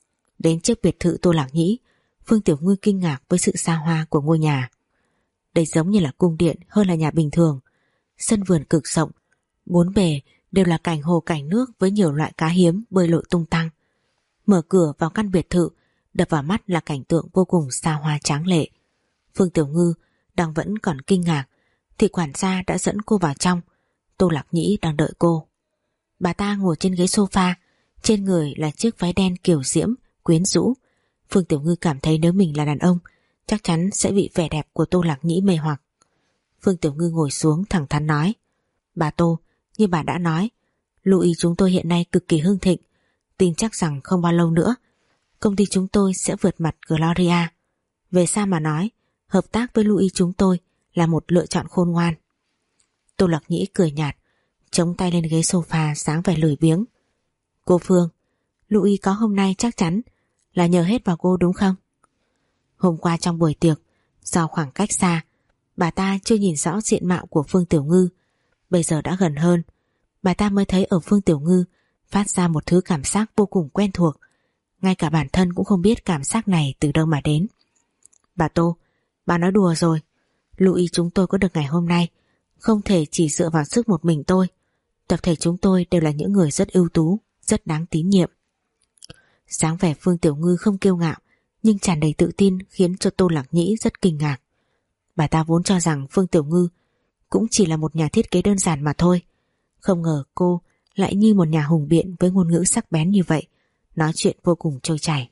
Đến trước biệt thự Tô Lạc Nhĩ, Phương Tiểu Ngư kinh ngạc với sự xa hoa của ngôi nhà. Đây giống như là cung điện hơn là nhà bình thường. Sân vườn cực rộng, bốn bề đều là cảnh hồ cảnh nước với nhiều loại cá hiếm bơi lội tung tăng. Mở cửa vào căn biệt thự, đập vào mắt là cảnh tượng vô cùng xa hoa tráng lệ. Phương Tiểu Ngư đang vẫn còn kinh ngạc thì quản gia đã dẫn cô vào trong. Tô Lạc Nhĩ đang đợi cô. Bà ta ngồi trên ghế sofa, trên người là chiếc váy đen kiều diễm, quyến rũ. Phương Tiểu Ngư cảm thấy nếu mình là đàn ông, chắc chắn sẽ bị vẻ đẹp của Tô Lạc Nhĩ mê hoặc. Phương Tiểu Ngư ngồi xuống thẳng thắn nói, bà Tô, như bà đã nói, Louis chúng tôi hiện nay cực kỳ hưng thịnh, tin chắc rằng không bao lâu nữa công ty chúng tôi sẽ vượt mặt Gloria. Về sao mà nói, hợp tác với Louis chúng tôi là một lựa chọn khôn ngoan. Tô Lạc Nhĩ cười nhạt, chống tay lên ghế sofa sáng vẻ lười biếng. Cô Phương, Louis có hôm nay chắc chắn là nhờ hết vào cô đúng không? Hôm qua trong buổi tiệc, do khoảng cách xa, bà ta chưa nhìn rõ diện mạo của Phương Tiểu Ngư. Bây giờ đã gần hơn, bà ta mới thấy ở Phương Tiểu Ngư phát ra một thứ cảm giác vô cùng quen thuộc. Ngay cả bản thân cũng không biết cảm giác này từ đâu mà đến. Bà Tô, bà nói đùa rồi. Louis chúng tôi có được ngày hôm nay không thể chỉ dựa vào sức một mình tôi. Tập thể chúng tôi đều là những người rất ưu tú, rất đáng tín nhiệm. Dáng vẻ Phương Tiểu Ngư không kiêu ngạo nhưng tràn đầy tự tin khiến cho Tô Lạc Nhĩ rất kinh ngạc. Bà ta vốn cho rằng Phương Tiểu Ngư cũng chỉ là một nhà thiết kế đơn giản mà thôi. Không ngờ cô lại như một nhà hùng biện với ngôn ngữ sắc bén như vậy, nói chuyện vô cùng trôi chảy.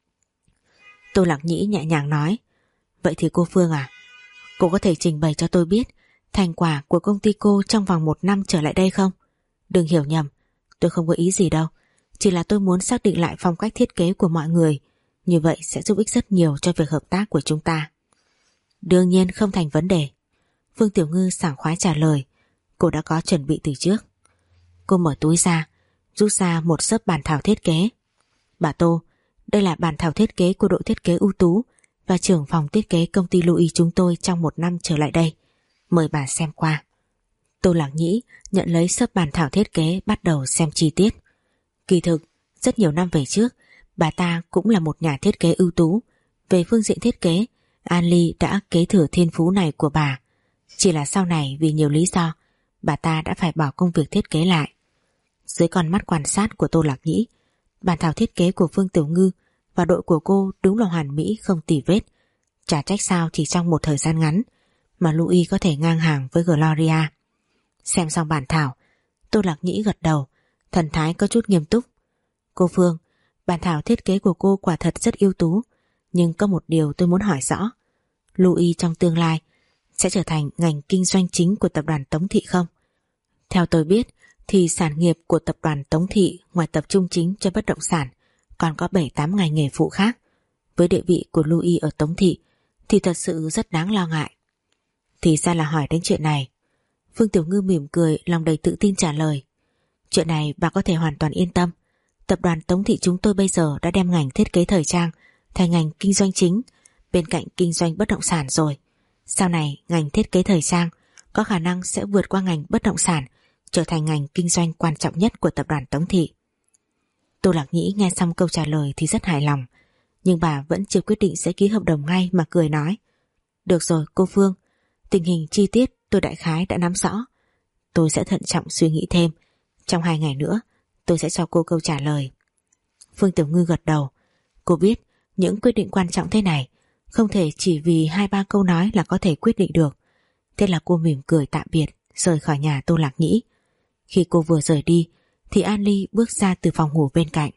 Tô Lạc Nhĩ nhẹ nhàng nói, vậy thì cô Phương à, cô có thể trình bày cho tôi biết thành quả của công ty cô trong vòng một năm trở lại đây không? Đừng hiểu nhầm, tôi không có ý gì đâu, chỉ là tôi muốn xác định lại phong cách thiết kế của mọi người, như vậy sẽ giúp ích rất nhiều cho việc hợp tác của chúng ta. Đương nhiên không thành vấn đề. Phương Tiểu Ngư sảng khoái trả lời, cô đã có chuẩn bị từ trước. Cô mở túi ra, rút ra một xấp bản thảo thiết kế. Bà Tô, đây là bản thảo thiết kế của đội thiết kế ưu tú và trưởng phòng thiết kế công ty Louis chúng tôi trong một năm trở lại đây. Mời bà xem qua. Tô Lạc Nhĩ nhận lấy xấp bản thảo thiết kế, bắt đầu xem chi tiết. Kỳ thực, rất nhiều năm về trước, bà ta cũng là một nhà thiết kế ưu tú. Về phương diện thiết kế, An Ly đã kế thừa thiên phú này của bà. Chỉ là sau này vì nhiều lý do, bà ta đã phải bỏ công việc thiết kế lại. Dưới con mắt quan sát của Tô Lạc Nhĩ, bản thảo thiết kế của Phương Tiểu Ngư và đội của cô đúng là hoàn mỹ không tì vết. Chả trách sao chỉ trong một thời gian ngắn mà Louis có thể ngang hàng với Gloria. Xem xong bản thảo, Tô Lạc Nhĩ gật đầu, thần thái có chút nghiêm túc. Cô Phương, bản thảo thiết kế của cô quả thật rất ưu tú, nhưng có một điều tôi muốn hỏi rõ. Louis trong tương lai sẽ trở thành ngành kinh doanh chính của tập đoàn Tống Thị không? Theo tôi biết thì sản nghiệp của tập đoàn Tống Thị ngoài tập trung chính cho bất động sản còn có bảy tám ngành nghề phụ khác. Với địa vị của Louis ở Tống Thị thì thật sự rất đáng lo ngại. Thì ra là hỏi đến chuyện này. Phương Tiểu Ngư mỉm cười, lòng đầy tự tin trả lời. Chuyện này bà có thể hoàn toàn yên tâm. Tập đoàn Tống Thị chúng tôi bây giờ đã đem ngành thiết kế thời trang thành ngành kinh doanh chính bên cạnh kinh doanh bất động sản rồi. Sau này ngành thiết kế thời trang có khả năng sẽ vượt qua ngành bất động sản, trở thành ngành kinh doanh quan trọng nhất của tập đoàn Tống Thị. Tô Lạc Nhĩ nghe xong câu trả lời thì rất hài lòng, nhưng bà vẫn chưa quyết định sẽ ký hợp đồng ngay mà cười nói. Được rồi cô Phương, tình hình chi tiết tôi đại khái đã nắm rõ. Tôi sẽ thận trọng suy nghĩ thêm. Trong hai ngày nữa tôi sẽ cho cô câu trả lời. Phương Tiểu Ngư gật đầu. Cô biết những quyết định quan trọng thế này không thể chỉ vì hai ba câu nói là có thể quyết định được. Thế là cô mỉm cười tạm biệt, rời khỏi nhà Tô Lạc Nhĩ. Khi cô vừa rời đi thì An Ly bước ra từ phòng ngủ bên cạnh.